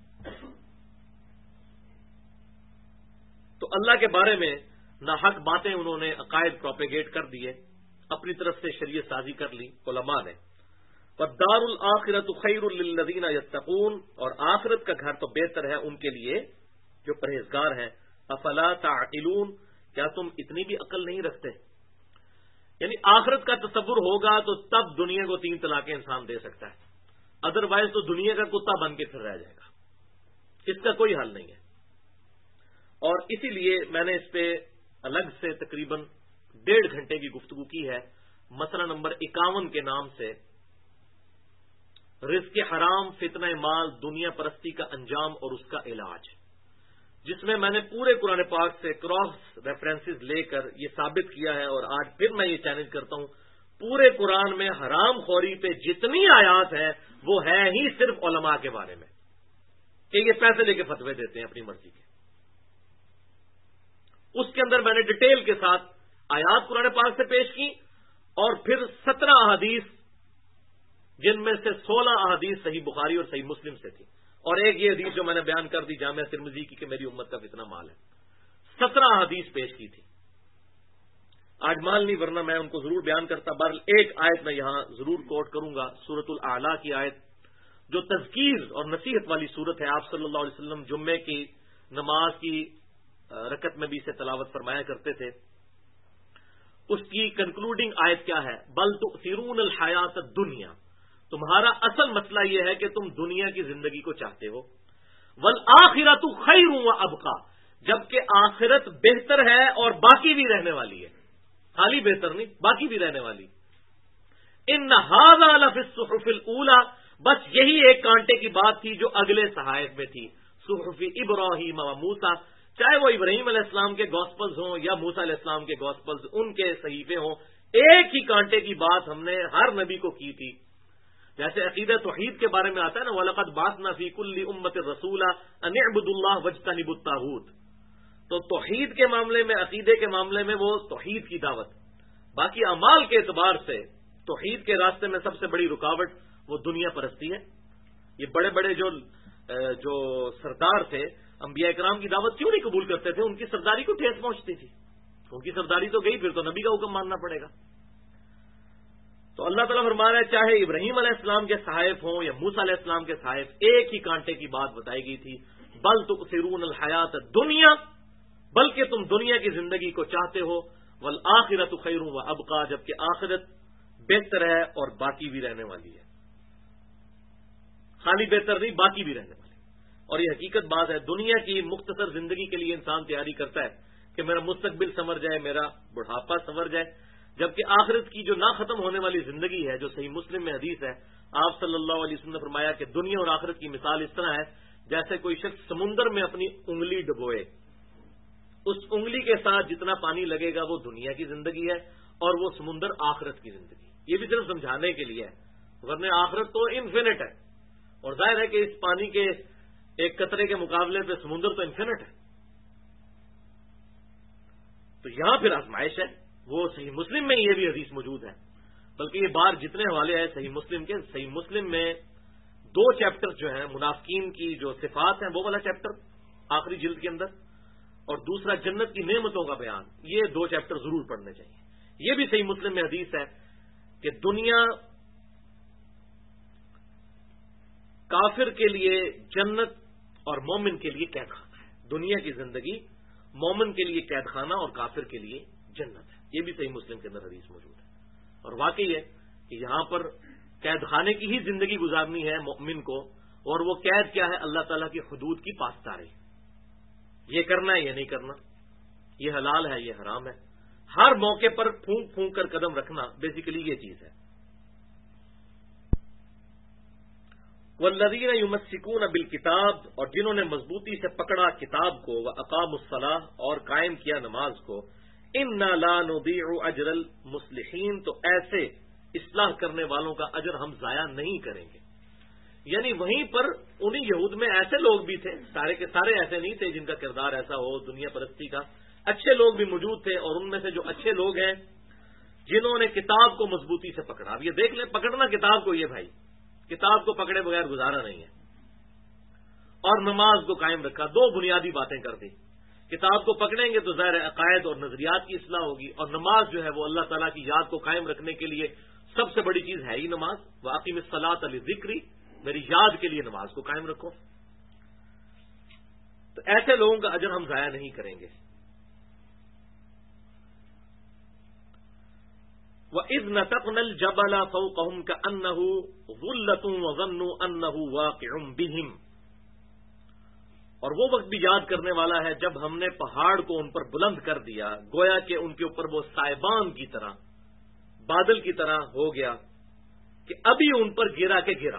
تو اللہ کے بارے میں ناحق باتیں انہوں نے عقائد پروپیگیٹ کر دیے, اپنی طرف سے شریعت سازی کر لی علماء نے. وَالدَّارُ الْآخِرَةُ خَيْرٌ لِّلَّذِينَ يَتَّقُونَ. اور آخرت کا گھر تو بہتر ہے ان کے لیے جو پرہیزگار ہیں. افلا تعقلون. کیا تم اتنی بھی عقل نہیں رکھتے؟ یعنی آخرت کا تصور ہوگا تو تب دنیا کو 3 طلاقیں انسان دے سکتا ہے, ادروائز تو دنیا کا کتا بن کے پھر رہ جائے گا. اس کا کوئی حل نہیں ہے. اور اسی لیے میں نے اس پہ الگ سے تقریباً 1.5 گھنٹے کی گفتگو کی ہے. مسئلہ نمبر 51 کے نام سے رزق حرام, فتنہ مال, دنیا پرستی کا انجام اور اس کا علاج, جس میں نے پورے قرآن پاک سے کراس ریفرنسز لے کر یہ ثابت کیا ہے. اور آج پھر میں یہ چیلنج کرتا ہوں, پورے قرآن میں حرام خوری پہ جتنی آیات ہیں وہ ہے ہی صرف علماء کے بارے میں کہ یہ پیسے لے کے فتوے دیتے ہیں اپنی مرضی کے. اس کے اندر میں نے ڈیٹیل کے ساتھ آیات قرآن پاک سے پیش کی, اور پھر 17 احادیث جن میں سے 16 احادیث صحیح بخاری اور صحیح مسلم سے تھی, اور ایک یہ حدیث جو میں نے بیان کر دی جامعہ ترمذی کی کہ میری امت کا فتنہ مال ہے، 17 حدیث پیش کی تھی. آج مال نہیں ورنہ میں ان کو ضرور بیان کرتا. بہرحال ایک آیت میں یہاں ضرور کوٹ کروں گا، سورۃ الاعلیٰ کی آیت جو تذکیر اور نصیحت والی سورت ہے. آپ صلی اللہ علیہ وسلم جمعے کی نماز کی رکعت میں بھی اسے تلاوت فرمایا کرتے تھے. اس کی کنکلوڈنگ آیت کیا ہے؟ بل تؤثرون الحیات الدنیا، تمہارا اصل مسئلہ یہ ہے کہ تم دنیا کی زندگی کو چاہتے ہو. والآخرۃ خیر وابقی، جبکہ آخرت بہتر ہے اور باقی بھی رہنے والی ہے. خالی بہتر نہیں، باقی بھی رہنے والی. ان ھذا لفی الصحف الاولی، بس یہی ایک کانٹے کی بات تھی جو اگلے صحائف میں تھی. صحف ابراہیم و موسیٰ، چاہے وہ ابراہیم علیہ السلام کے گوسپلز ہوں یا موسیٰ علیہ السلام کے گوسپلز، ان کے صحیفے ہوں، ایک ہی کانٹے کی بات ہم نے ہر نبی کو کی تھی. جیسے عقیدہ توحید کے بارے میں آتا ہے نا، وَلَقَدْ بَعَثْنَا فِي كُلِّ أُمَّةٍ رَسُولًا أَنِ اعْبُدُوا اللَّهَ وَاجْتَنِبُوا الطَّاغُوتَ. تو توحید کے معاملے میں، عقیدے کے معاملے میں وہ توحید کی دعوت. باقی اعمال کے اعتبار سے توحید کے راستے میں سب سے بڑی رکاوٹ وہ دنیا پرستی ہے. یہ بڑے بڑے جو سردار تھے، انبیاء کرام کی دعوت کیوں نہیں قبول کرتے تھے؟ ان کی سرداری کو ٹھیس پہنچتی تھی. ان کی سرداری تو گئی، پھر تو نبی کا حکم ماننا پڑے گا. تو اللہ تعالیٰ فرما رہا ہے چاہے ابراہیم علیہ السلام کے صحائف ہوں یا موسیٰ علیہ السلام کے صحائف، ایک ہی کانٹے کی بات بتائی گئی تھی. بل تؤثرون الحیات الدنیا، بلکہ تم دنیا کی زندگی کو چاہتے ہو. والآخرۃ خیر وابقی، جبکہ آخرت بہتر ہے اور باقی بھی رہنے والی ہے. خالی بہتر نہیں، باقی بھی رہنے والی. اور یہ حقیقت بات ہے، دنیا کی مختصر زندگی کے لیے انسان تیاری کرتا ہے کہ میرا مستقبل سنور جائے، میرا بڑھاپا سنور جائے، جبکہ آخرت کی جو نہ ختم ہونے والی زندگی ہے، جو صحیح مسلم میں حدیث ہے، آپ صلی اللہ علیہ وسلم نے فرمایا کہ دنیا اور آخرت کی مثال اس طرح ہے جیسے کوئی شخص سمندر میں اپنی انگلی ڈبوئے. اس انگلی کے ساتھ جتنا پانی لگے گا وہ دنیا کی زندگی ہے، اور وہ سمندر آخرت کی زندگی. یہ بھی صرف سمجھانے کے لیے ہے، ورنہ آخرت تو انفینٹ ہے. اور ظاہر ہے کہ اس پانی کے ایک قطرے کے مقابلے پہ سمندر تو انفینٹ ہے. تو یہاں پھر آزمائش ہے. وہ صحیح مسلم میں یہ بھی حدیث موجود ہے، بلکہ یہ بار جتنے حوالے ہیں صحیح مسلم کے، صحیح مسلم میں 2 چیپٹر جو ہیں منافقین کی جو صفات ہیں، وہ والا چیپٹر آخری جلد کے اندر، اور دوسرا جنت کی نعمتوں کا بیان، یہ 2 چیپٹر ضرور پڑھنے چاہیے. یہ بھی صحیح مسلم میں حدیث ہے کہ دنیا کافر کے لیے جنت اور مومن کے لیے قید خانہ ہے. دنیا کی زندگی مومن کے لیے قید خانہ اور کافر کے لیے جنت ہے. یہ بھی صحیح مسلم کے اندر حدیث موجود ہے. اور واقعی ہے کہ یہاں پر قید خانے کی ہی زندگی گزارنی ہے مومن کو، اور وہ قید کیا ہے؟ اللہ تعالیٰ کی حدود کی پاسداری. یہ کرنا ہے، یہ نہیں کرنا، یہ حلال ہے، یہ حرام ہے. ہر موقع پر پھونک پھونک کر قدم رکھنا، بیسیکلی یہ چیز ہے. والذین یمسکون بالکتاب، اور جنہوں نے مضبوطی سے پکڑا کتاب کو، واقاموا الصلاۃ، اور قائم کیا نماز کو، انا لا نضیع اجر المصلحین، تو ایسے اصلاح کرنے والوں کا اجر ہم ضائع نہیں کریں گے. یعنی وہیں پر انہی یہود میں ایسے لوگ بھی تھے، سارے کے سارے ایسے نہیں تھے جن کا کردار ایسا ہو دنیا پرستی کا، اچھے لوگ بھی موجود تھے. اور ان میں سے جو اچھے لوگ ہیں جنہوں نے کتاب کو مضبوطی سے پکڑا. اب یہ دیکھ لیں، پکڑنا کتاب کو، یہ بھائی کتاب کو پکڑے بغیر گزارا نہیں ہے. اور نماز کو قائم رکھا. 2 بنیادی باتیں کر دی. کتاب کو پکڑیں گے تو ظاہر عقائد اور نظریات کی اصلاح ہوگی، اور نماز جو ہے وہ اللہ تعالیٰ کی یاد کو قائم رکھنے کے لیے سب سے بڑی چیز ہے ہی نماز. واقیم الصلاۃ لذکری، میری یاد کے لیے نماز کو قائم رکھو. تو ایسے لوگوں کا اجر ہم ضائع نہیں کریں گے. وَإِذْ نَتَقْنَا الْجَبَلَ فَوْقَهُمْ كَأَنَّهُ ظُلَّةٌ وَظَنُّوا أَنَّهُ وَاقِعٌ بِهِمْ، اور وہ وقت بھی یاد کرنے والا ہے جب ہم نے پہاڑ کو ان پر بلند کر دیا، گویا کہ ان کے اوپر وہ سائبان کی طرح، بادل کی طرح ہو گیا کہ ابھی ان پر گرا کے گرا.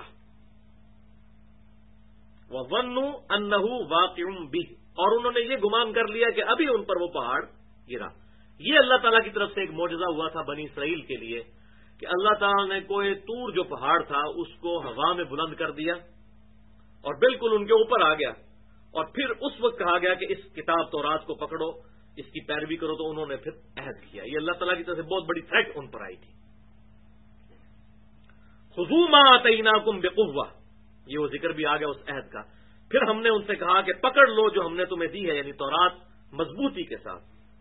وَظَنُّوا أَنَّهُ وَاقِعٌ بِهِ، اور انہوں نے یہ گمان کر لیا کہ ابھی ان پر وہ پہاڑ گرا. یہ اللہ تعالیٰ کی طرف سے ایک معجزہ ہوا تھا بنی اسرائیل کے لیے کہ اللہ تعالیٰ نے کوہ طور جو پہاڑ تھا اس کو ہوا میں بلند کر دیا اور بالکل ان کے اوپر آ گیا. اور پھر اس وقت کہا گیا کہ اس کتاب تورات کو پکڑو، اس کی پیروی کرو. تو انہوں نے پھر عہد کیا. یہ اللہ تعالیٰ کی طرف سے بہت بڑی تھریٹ ان پر آئی تھی. خذوا ما آتیناکم بقوہ، یہ وہ ذکر بھی آ گیا اس عہد کا. پھر ہم نے ان سے کہا کہ پکڑ لو جو ہم نے تمہیں دی ہے، یعنی تورات، مضبوطی کے ساتھ.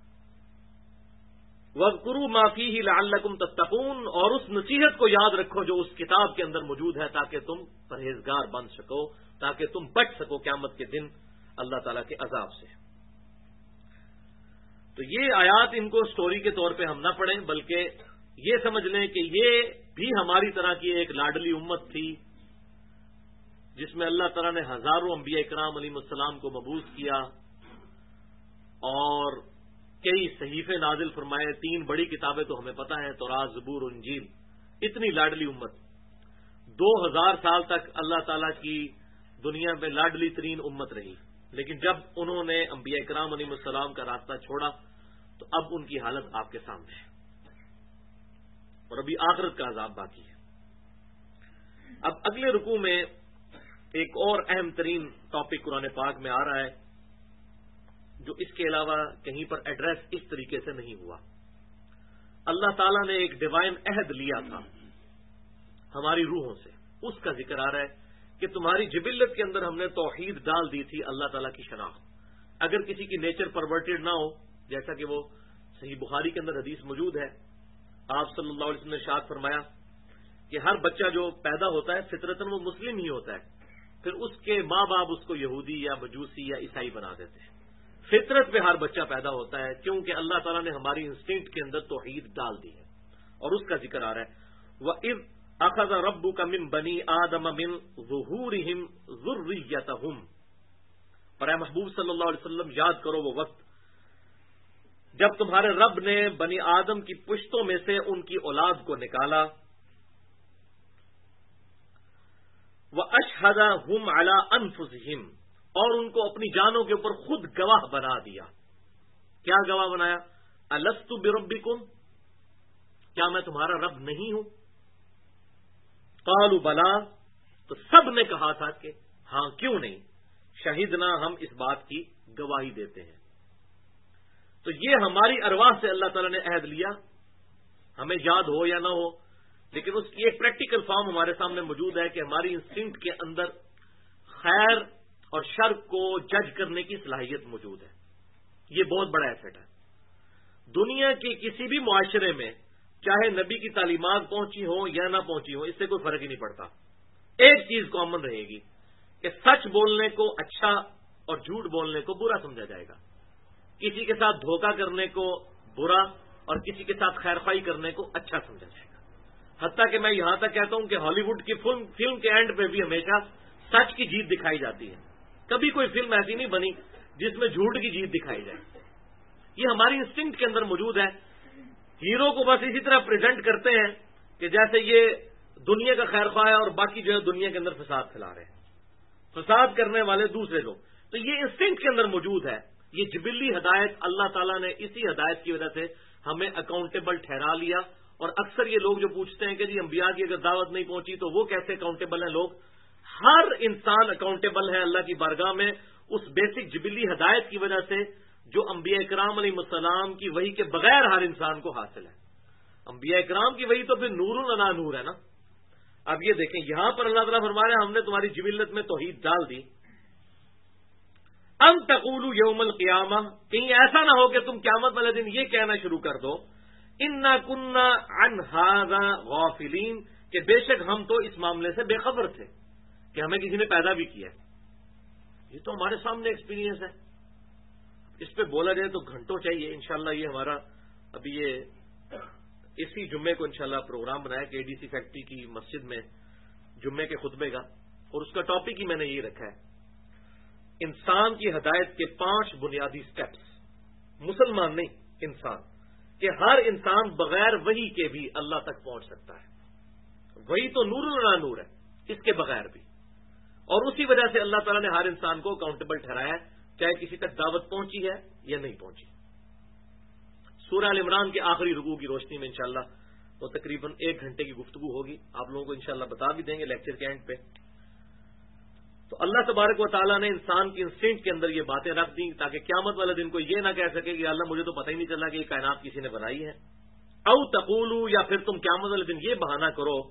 وَاذْكُرُوا مَا فِيهِ لَعَلَّكُمْ تَتَّقُونَ، اور اس نصیحت کو یاد رکھو جو اس کتاب کے اندر موجود ہے تاکہ تم پرہیزگار بن سکو، تاکہ تم بچ سکو قیامت کے دن اللہ تعالیٰ کے عذاب سے. تو یہ آیات ان کو سٹوری کے طور پہ ہم نہ پڑھیں، بلکہ یہ سمجھ لیں کہ یہ بھی ہماری طرح کی ایک لاڈلی امت تھی جس میں اللہ تعالیٰ نے ہزاروں انبیاء اکرام علیہ السلام کو مبعوث کیا اور کئی صحیفے نازل فرمائے. 3 بڑی کتابیں تو ہمیں پتہ ہیں، تورات، زبور اور انجیل. اتنی لاڈلی امت 2000 سال تک اللہ تعالیٰ کی دنیا میں لاڈلی ترین امت رہی. لیکن جب انہوں نے انبیاء اکرام علیہ السلام کا راستہ چھوڑا تو اب ان کی حالت آپ کے سامنے ہے، اور ابھی آخرت کا عذاب باقی ہے. اب اگلے رکوع میں ایک اور اہم ترین ٹاپک قرآن پاک میں آ رہا ہے جو اس کے علاوہ کہیں پر ایڈریس اس طریقے سے نہیں ہوا. اللہ تعالیٰ نے ایک ڈیوائن عہد لیا تھا ہماری روحوں سے، اس کا ذکر آ رہا ہے کہ تمہاری جبلت کے اندر ہم نے توحید ڈال دی تھی، اللہ تعالیٰ کی شناخت. اگر کسی کی نیچر پرورٹڈ نہ ہو، جیسا کہ وہ صحیح بخاری کے اندر حدیث موجود ہے، آپ صلی اللہ علیہ وسلم نے ارشاد فرمایا کہ ہر بچہ جو پیدا ہوتا ہے فطرتاً وہ مسلم ہی ہوتا ہے، پھر اس کے ماں باپ اس کو یہودی یا مجوسی یا عیسائی بنا دیتے ہیں. فطرت پہ ہر بچہ پیدا ہوتا ہے کیونکہ اللہ تعالیٰ نے ہماری انسٹنکٹ کے اندر توحید ڈال دی ہے، اور اس کا ذکر آ رہا ہے وَإِذْ أَخَذَ رَبُّكَ مِنْ بَنِي آدَمَ مِنْ ظُهُورِهِمْ ذُرِّيَّتَهُمْ. اور اے محبوب صلی اللہ علیہ وسلم یاد کرو وہ وقت جب تمہارے رب نے بنی آدم کی پشتوں میں سے ان کی اولاد کو نکالا. وَأَشْهَدَهُمْ عَلَىٰ أَنفُسِهِمْ، اور ان کو اپنی جانوں کے اوپر خود گواہ بنا دیا. کیا گواہ بنایا؟ أَلَسْتُ بِرَبِّكُمْ، کیا میں تمہارا رب نہیں ہوں؟ قالوا بلا، تو سب نے کہا تھا کہ ہاں کیوں نہیں، شہیدنا، ہم اس بات کی گواہی دیتے ہیں. تو یہ ہماری ارواح سے اللہ تعالیٰ نے عہد لیا، ہمیں یاد ہو یا نہ ہو، لیکن اس کی ایک پریکٹیکل فارم ہمارے سامنے موجود ہے کہ ہماری انسٹنکٹ کے اندر خیر اور شر کو جج کرنے کی صلاحیت موجود ہے. یہ بہت بڑا ایسٹ ہے. دنیا کے کسی بھی معاشرے میں چاہے نبی کی تعلیمات پہنچی ہوں یا نہ پہنچی ہوں، اس سے کوئی فرق ہی نہیں پڑتا. ایک چیز کامن رہے گی کہ سچ بولنے کو اچھا اور جھوٹ بولنے کو برا سمجھا جائے گا، کسی کے ساتھ دھوکہ کرنے کو برا اور کسی کے ساتھ خیرخواہی کرنے کو اچھا سمجھا جائے گا. حتیٰ کہ میں یہاں تک کہتا ہوں کہ ہالی ووڈ کی فلم کے اینڈ پہ بھی ہمیشہ سچ کی جیت دکھائی جاتی ہے. کبھی کوئی فلم ایسی نہیں بنی جس میں جھوٹ کی جیت دکھائی جائے. یہ ہماری انسٹنکٹ کے اندر موجود ہے. ہیرو کو بس اسی طرح پریزنٹ کرتے ہیں کہ جیسے یہ دنیا کا خیر خواہ ہے اور باقی جو ہے دنیا کے اندر فساد پھیلا رہے ہیں، فساد کرنے والے دوسرے لوگ. تو یہ انسٹنکٹ کے اندر موجود ہے. یہ جبلی ہدایت اللہ تعالیٰ نے اسی ہدایت کی وجہ سے ہمیں اکاؤنٹیبل ٹھہرا لیا. اور اکثر یہ لوگ جو پوچھتے ہیں کہ جی انبیاء کی اگر دعوت نہیں پہنچی تو وہ کیسے اکاؤنٹیبل ہیں؟ لوگ، ہر انسان اکاؤنٹیبل ہے اللہ کی بارگاہ میں اس بیسک جبلی ہدایت کی وجہ سے جو انبیاء اکرام علیہ السلام کی وحی کے بغیر ہر انسان کو حاصل ہے. انبیاء اکرام کی وحی تو پھر نور علی نور ہے نا. اب یہ دیکھیں یہاں پر اللہ تعالیٰ فرما رہے ہیں ہم نے تمہاری جبلت میں توحید ڈال دی. ام تقولوا یوم القیامہ، کہیں ایسا نہ ہو کہ تم قیامت والے دن یہ کہنا شروع کر دو انا کننا عن ھذا غافلین، کہ بے شک ہم تو اس معاملے سے بے خبر تھے کہ ہمیں کسی نے پیدا بھی کیا. یہ تو ہمارے سامنے ایکسپیرینس ہے. اس پہ بولا جائے تو گھنٹوں چاہیے. انشاءاللہ یہ ہمارا ابھی یہ اسی جمعے کو انشاءاللہ پروگرام بنایا کہ ADC فیکٹری کی مسجد میں جمعے کے خطبے کا، اور اس کا ٹاپک ہی میں نے یہ رکھا ہے انسان کی ہدایت کے 5 بنیادی سٹیپس. مسلمان نہیں، انسان، کہ ہر انسان بغیر وحی کے بھی اللہ تک پہنچ سکتا ہے. وحی تو نور علی نور ہے، اس کے بغیر بھی. اور اسی وجہ سے اللہ تعالیٰ نے ہر انسان کو اکاؤنٹیبل ٹھہرایا ہے، چاہے کسی تک دعوت پہنچی ہے یا نہیں پہنچی. سورہ ال عمران کے آخری رکوع کی روشنی میں انشاءاللہ وہ تقریباً 1 گھنٹے کی گفتگو ہوگی، آپ لوگوں کو انشاءاللہ بتا بھی دیں گے لیکچر کے اینڈ پہ. تو اللہ تبارک و تعالیٰ نے انسان کی انسٹنکٹ کے اندر یہ باتیں رکھ دیں تاکہ قیامت والے دن کو یہ نہ کہہ سکے کہ اللہ مجھے تو پتہ ہی نہیں چلا کہ یہ کائنات کسی نے بنائی ہے. او تقولوا، یا پھر تم قیامت والے دن یہ بہانہ کرو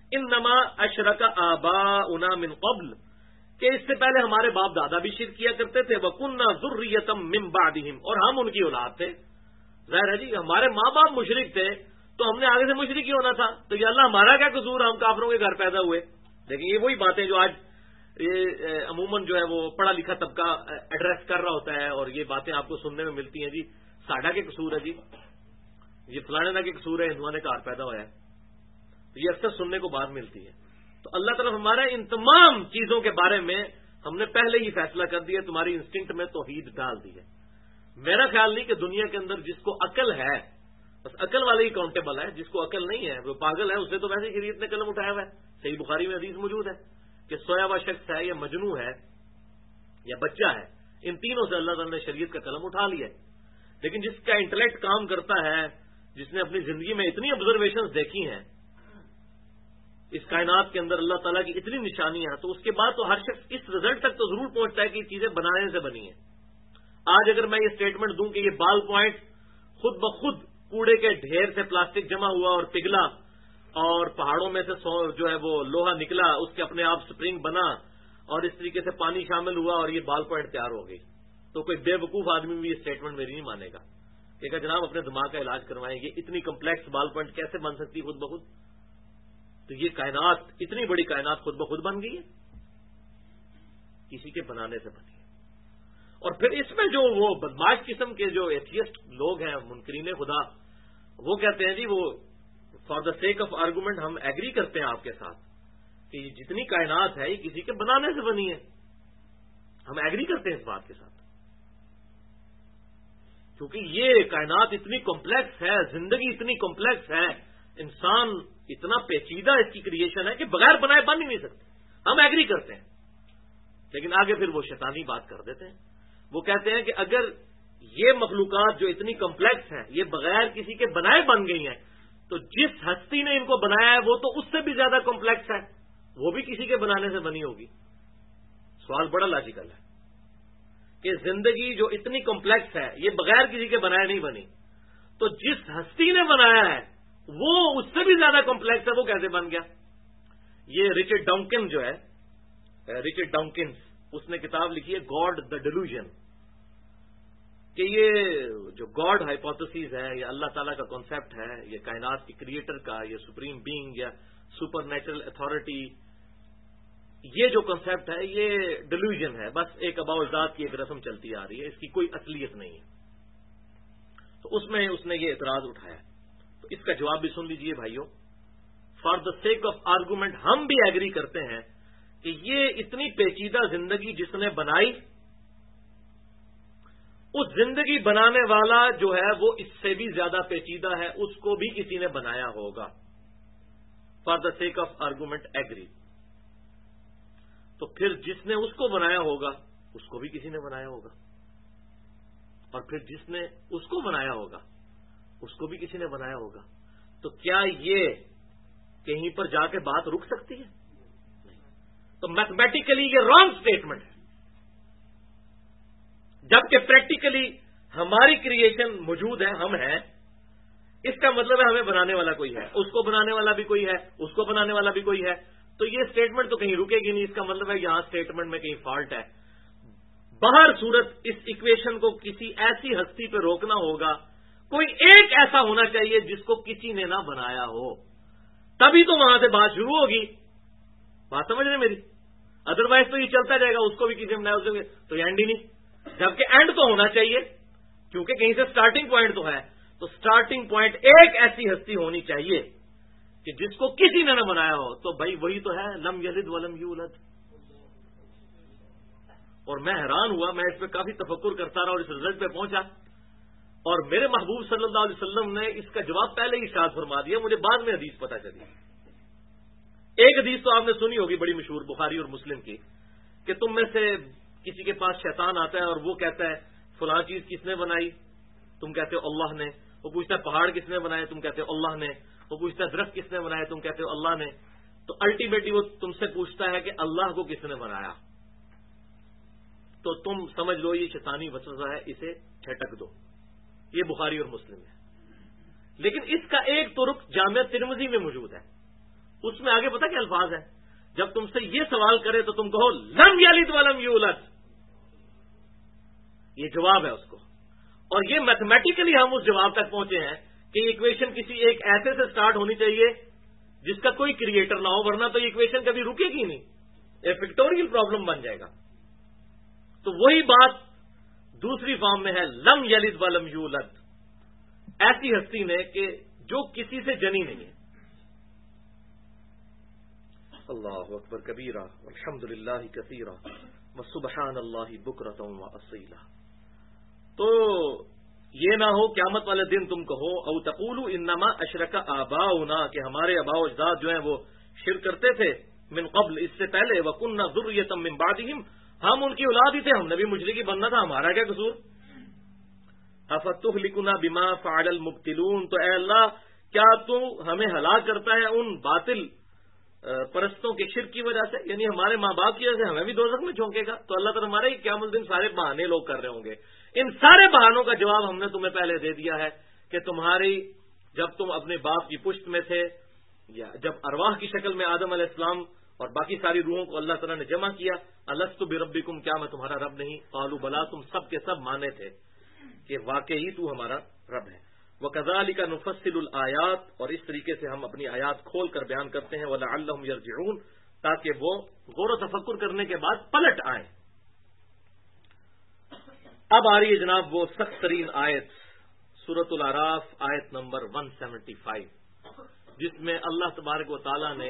انما اشرک آباؤنا من قبل، کہ اس سے پہلے ہمارے باپ دادا بھی شرک کیا کرتے تھے، وَكُنَّا ذُرِّيَّةً مِّن بَعْدِهِمْ، اور ہم ان کی اولاد تھے. ظاہر ہے جی ہمارے ماں باپ مشرک تھے تو ہم نے آگے سے مشرک ہی ہونا تھا، تو یہ اللہ ہمارا کیا قصور، ہم کافروں کے گھر پیدا ہوئے. لیکن یہ وہی باتیں جو آج عموماً جو ہے وہ پڑھا لکھا طبقہ ایڈریس کر رہا ہوتا ہے، اور یہ باتیں آپ کو سننے میں ملتی ہیں، جی ساڈا کے قصور ہے، جی یہ فلانے کے قصور ہے، ہندوؤں نے گھر پیدا ہوا ہے. تو یہ اکثر سننے کو بات ملتی ہے. تو اللہ تعالیٰ ہمارا ان تمام چیزوں کے بارے میں ہم نے پہلے ہی فیصلہ کر دیا، تمہاری انسٹنکٹ میں توحید ڈال دی ہے. میرا خیال نہیں کہ دنیا کے اندر جس کو عقل ہے بس عقل والے ہی اکاؤنٹیبل ہے، جس کو عقل نہیں ہے وہ پاگل ہے، اسے تو ویسے شریعت نے قلم اٹھایا ہوا ہے. صحیح بخاری میں حدیث موجود ہے کہ سویا ہوا شخص ہے یا مجنوں ہے یا بچہ ہے، ان تینوں سے اللہ تعالیٰ نے شریعت کا قلم اٹھا لیا ہے. لیکن جس کا انٹلیکٹ کام کرتا ہے، جس نے اپنی زندگی میں اتنی آبزرویشنز دیکھی ہیں، اس کائنات کے اندر اللہ تعالیٰ کی اتنی نشانیاں ہیں، تو اس کے بعد تو ہر شخص اس رزلٹ تک تو ضرور پہنچتا ہے کہ یہ چیزیں بنانے سے بنی ہیں. آج اگر میں یہ اسٹیٹمنٹ دوں کہ یہ بال پوائنٹ خود بخود کوڑے کے ڈھیر سے پلاسٹک جمع ہوا اور پگھلا، اور پہاڑوں میں سے جو ہے وہ لوہا نکلا، اس کے اپنے آپ سپرنگ بنا، اور اس طریقے سے پانی شامل ہوا اور یہ بال پوائنٹ تیار ہو گئی، تو کوئی بے وقوف آدمی بھی یہ اسٹیٹمنٹ میری نہیں مانے گا کہ جناب اپنے دماغ کا علاج کروائیں، یہ اتنی کمپلیکس بال پوائنٹ کیسے بن سکتی خود بخود؟ تو یہ کائنات، اتنی بڑی کائنات خود بخود بن گئی ہے، کسی کے بنانے سے بنی ہے. اور پھر اس میں جو وہ بدماش قسم کے جو ایتھیسٹ لوگ ہیں، منکرین خدا، وہ کہتے ہیں جی وہ for the sake of argument ہم ایگری کرتے ہیں آپ کے ساتھ کہ یہ جتنی کائنات ہے یہ کسی کے بنانے سے بنی ہے. ہم ایگری کرتے ہیں اس بات کے ساتھ، کیونکہ یہ کائنات اتنی کمپلیکس ہے، زندگی اتنی کمپلیکس ہے، انسان اتنا پیچیدہ اس کی کریشن ہے کہ بغیر بنائے بن ہی نہیں سکتے. ہم ایگری کرتے ہیں، لیکن آگے پھر وہ شیطانی بات کر دیتے ہیں. وہ کہتے ہیں کہ اگر یہ مخلوقات جو اتنی کمپلیکس ہیں یہ بغیر کسی کے بنائے بن گئی ہیں، تو جس ہستی نے ان کو بنایا ہے وہ تو اس سے بھی زیادہ کمپلیکس ہے، وہ بھی کسی کے بنانے سے بنی ہوگی. سوال بڑا لاجیکل ہے کہ زندگی جو اتنی کمپلیکس ہے یہ بغیر کسی کے بنائے نہیں بنی، تو جس ہستی نے بنایا ہے وہ اس سے بھی زیادہ کمپلیکس ہے، وہ کیسے بن گیا؟ یہ رچرڈ ڈاؤکنز جو ہے، رچرڈ ڈاؤکنز، اس نے کتاب لکھی ہے گاڈ دا ڈیلوژن، کہ یہ جو گاڈ ہائپوتھیسز ہے یا اللہ تعالیٰ کا کانسیپٹ ہے، یہ کائنات کے کریٹر کا، یہ سپریم بینگ یا سپر نیچرل اتھارٹی، یہ جو کانسیپٹ ہے یہ ڈیلوژن ہے، بس ایک اباء اجداد کی ایک رسم چلتی آ رہی ہے، اس کی کوئی اصلیت نہیں ہے. تو اس میں اس نے یہ اعتراض اٹھایا. تو اس کا جواب بھی سن لیجئے بھائیوں. For the sake of argument ہم بھی ایگری کرتے ہیں کہ یہ اتنی پیچیدہ زندگی جس نے بنائی، اس زندگی بنانے والا جو ہے وہ اس سے بھی زیادہ پیچیدہ ہے، اس کو بھی کسی نے بنایا ہوگا. For the sake of argument agree. تو پھر جس نے اس کو بنایا ہوگا اس کو بھی کسی نے بنایا ہوگا، اور پھر جس نے اس کو بنایا ہوگا اس کو بھی کسی نے بنایا ہوگا. تو کیا یہ کہیں پر جا کے بات رک سکتی ہے؟ نہیں. تو میتھمیٹیکلی یہ رانگ اسٹیٹمنٹ ہے، جبکہ پریکٹیکلی ہماری کریشن موجود ہے، ہم ہیں. اس کا مطلب ہے ہمیں بنانے والا کوئی ہے، اس کو بنانے والا بھی کوئی ہے، اس کو بنانے والا بھی کوئی ہے. تو یہ اسٹیٹمنٹ تو کہیں رکے گی نہیں. اس کا مطلب ہے یہاں اسٹیٹمنٹ میں کہیں فالٹ ہے. باہر صورت اس ایکویشن کو کسی ایسی ہستی پہ روکنا ہوگا، کوئی ایک ایسا ہونا چاہیے جس کو کسی نے نہ بنایا ہو، تبھی تو وہاں سے بات شروع ہوگی. بات سمجھ رہے میری؟ ادروائز تو یہ چلتا جائے گا، اس کو بھی کسی نے بنایا اس تو یہ اینڈ ہی نہیں. جبکہ اینڈ تو ہونا چاہیے، کیونکہ کہیں سے سٹارٹنگ پوائنٹ تو ہے. تو سٹارٹنگ پوائنٹ ایک ایسی ہستی ہونی چاہیے کہ جس کو کسی نے نہ بنایا ہو. تو بھائی وہی تو ہے لم یلد ولم یولد. اور میں حیران ہوا، میں اس پہ کافی تفکر کرتا رہا اور اس رزلٹ پہ پہنچا. اور میرے محبوب صلی اللہ علیہ وسلم نے اس کا جواب پہلے ہی ارشاد فرما دیا، مجھے بعد میں حدیث پتہ چلی. ایک حدیث تو آپ نے سنی ہوگی بڑی مشہور بخاری اور مسلم کی، کہ تم میں سے کسی کے پاس شیطان آتا ہے اور وہ کہتا ہے فلاں چیز کس نے بنائی؟ تم کہتے ہو اللہ نے. وہ پوچھتا ہے پہاڑ کس نے بنائے؟ تم کہتے ہو اللہ نے. وہ پوچھتا ہے درخت کس نے بنایا؟ تم کہتے ہو اللہ نے. تو الٹیمیٹلی وہ تم سے پوچھتا ہے کہ اللہ کو کس نے بنایا؟ تو تم سمجھ لو یہ شیطانی وسوسہ ہے، اسے چھٹک دو. یہ بخاری اور مسلم ہے. لیکن اس کا ایک طرق جامعہ ترمذی میں موجود ہے، اس میں آگے پتہ کیا الفاظ ہے؟ جب تم سے یہ سوال کرے تو تم کہو لم یلد ولم یولد، یہ جواب ہے اس کو. اور یہ میتھمیٹیکلی ہم اس جواب تک پہنچے ہیں کہ یہ اکویشن کسی ایک ایسے سے سٹارٹ ہونی چاہیے جس کا کوئی کریٹر نہ ہو، ورنہ تو یہ اکویشن کبھی رکے گی نہیں، یہ فیکٹوریل پرابلم بن جائے گا. تو وہی بات دوسری فارم میں ہے لم یلد ولم یولد، ایسی ہستی نے کہ جو کسی سے جنی نہیں ہے. اللہ اکبر کبیرہ والحمد للہ کثیرہ وسبحان اللہ بکرۃ واصیلا. تو یہ نہ ہو قیامت والے دن تم کہو او تقولوا انما اشرک آباؤنا، کہ ہمارے آباء و اجداد جو ہیں وہ شرک کرتے تھے من قبل، اس سے پہلے، وکننا ذریۃ من بعدہم، ہم ان کی اولاد ہی تھے، ہم نے بھی مشرکی بننا تھا، ہمارا کیا قصور. افتہلکنا بما فعل المبتلون، تو اے اللہ کیا تو ہمیں ہلاک کرتا ہے ان باطل پرستوں کے شرک کی وجہ سے، یعنی ہمارے ماں باپ کی وجہ سے ہمیں بھی دوزخ میں جھونکے گا. تو اللہ تعالیٰ ہمارے قیامت الدین سارے بہانے لوگ کر رہے ہوں گے. ان سارے بہانوں کا جواب ہم نے تمہیں پہلے دے دیا ہے کہ تمہاری جب تم اپنے باپ کی پشت میں تھے، یا جب ارواح کی شکل میں آدم علیہ السلام اور باقی ساری روحوں کو اللہ تعالیٰ نے جمع کیا، الستُ بربکم، کیا میں تمہارا رب نہیں؟ قالوا بلا، تم سب کے سب مانے تھے کہ واقعی تو ہمارا رب ہے. وَكَذَلِكَ نُفَصِّلُ الْآيَاتِ، اور اس طریقے سے ہم اپنی آیات کھول کر بیان کرتے ہیں، وَلَعَلَّهُمْ يَرْجِعُونَ، تاکہ وہ غور و تفکر کرنے کے بعد پلٹ آئیں. اب آ رہی ہے جناب وہ سخت ترین آیت، سورۃ الاعراف آیت نمبر 175، جس میں اللہ تبارک و تعالی نے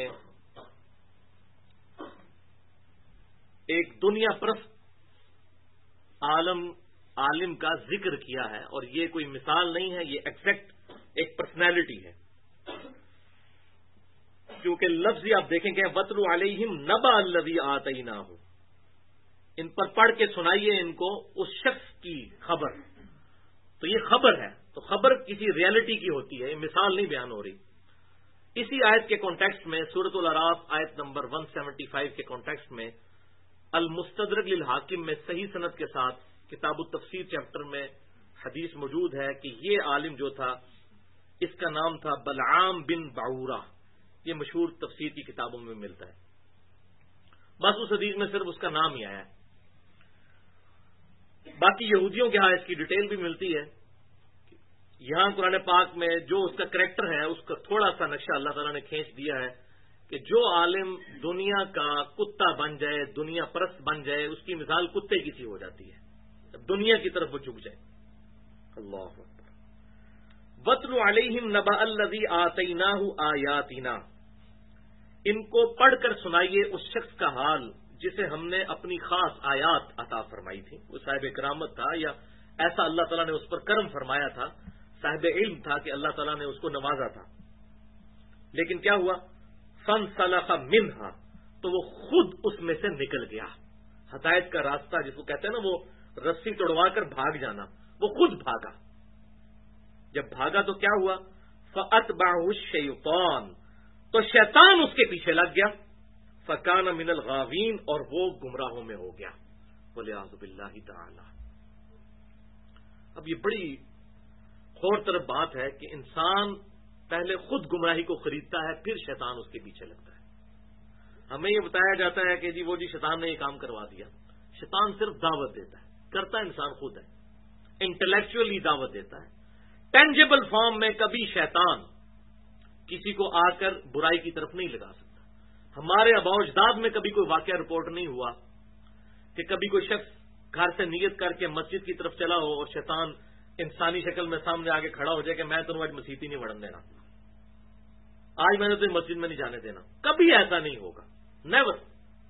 ایک دنیا پرست عالم کا ذکر کیا ہے. اور یہ کوئی مثال نہیں ہے، یہ ایگزیکٹ ایک پرسنالٹی ہے. کیونکہ لفظی آپ دیکھیں گے وَاتْلُ عَلَيْهِمْ نَبَأَ الَّذِي آتَيْنَاهُ، ان پر پڑھ کے سنائیے ان کو اس شخص کی خبر. تو یہ خبر ہے، تو خبر کسی ریالٹی کی ہوتی ہے، مثال نہیں بیان ہو رہی. اسی آیت کے کانٹیکسٹ میں سورۃ الاعراف آیت نمبر 175 کے کانٹیکسٹ میں المستدرک للحاکم میں صحیح سند کے ساتھ کتاب التفسیر چیپٹر میں حدیث موجود ہے کہ یہ عالم جو تھا اس کا نام تھا بلعام بن بعورہ. یہ مشہور تفسیر کی کتابوں میں ملتا ہے، بس اس حدیث میں صرف اس کا نام ہی آیا ہے. باقی یہودیوں کے ہاں اس کی ڈیٹیل بھی ملتی ہے. یہاں قرآن پاک میں جو اس کا کریکٹر ہے اس کا تھوڑا سا نقشہ اللہ تعالیٰ نے کھینچ دیا ہے کہ جو عالم دنیا کا کتا بن جائے، دنیا پرست بن جائے، اس کی مثال کتے کی سی ہو جاتی ہے، دنیا کی طرف وہ جھک جائے. اللہ اکبر. وَاتْلُ عَلَيْهِمْ نَبَأَ الَّذِي آتَيْنَاهُ آيَاتِنَا، ان کو پڑھ کر سنائیے اس شخص کا حال جسے ہم نے اپنی خاص آیات عطا فرمائی تھی. وہ صاحب کرامت تھا، یا ایسا اللہ تعالیٰ نے اس پر کرم فرمایا تھا، صاحب علم تھا کہ اللہ تعالیٰ نے اس کو نوازا تھا. لیکن کیا ہوا؟ فَانْسَلَخَ مِنْهَا، تو وہ خود اس میں سے نکل گیا. ہدایت کا راستہ جس کو کہتے ہیں نا، وہ رسی توڑوا کر بھاگ جانا، وہ خود بھاگا. جب بھاگا تو کیا ہوا؟ فَأَتْبَعَهُ الشَّيْطَانُ، تو شیطان اس کے پیچھے لگ گیا. فَكَانَ مِنَ الْغَاوِينَ، اور وہ گمراہوں میں ہو گیا. وَلِعَاذُ بِاللَّهِ تَعَالَى. اب یہ بڑی غور طرف بات ہے کہ انسان پہلے خود گمراہی کو خریدتا ہے، پھر شیطان اس کے پیچھے لگتا ہے. ہمیں یہ بتایا جاتا ہے کہ جی وہ جی شیطان نے یہ کام کروا دیا. شیطان صرف دعوت دیتا ہے، کرتا انسان خود ہے. انٹلیکچولی دعوت دیتا ہے. ٹینجیبل فارم میں کبھی شیطان کسی کو آ کر برائی کی طرف نہیں لگا سکتا. ہمارے آباء و اجداد میں کبھی کوئی واقعہ رپورٹ نہیں ہوا کہ کبھی کوئی شخص گھر سے نیت کر کے مسجد کی طرف چلا ہو اور شیطان انسانی شکل میں سامنے آگے کھڑا ہو جائے کہ میں تمہیں آج مسجد ہی نہیں وڑن دینا، آج میں نے تمہیں مسجد میں نہیں جانے دینا. کبھی ایسا نہیں ہوگا، نیور.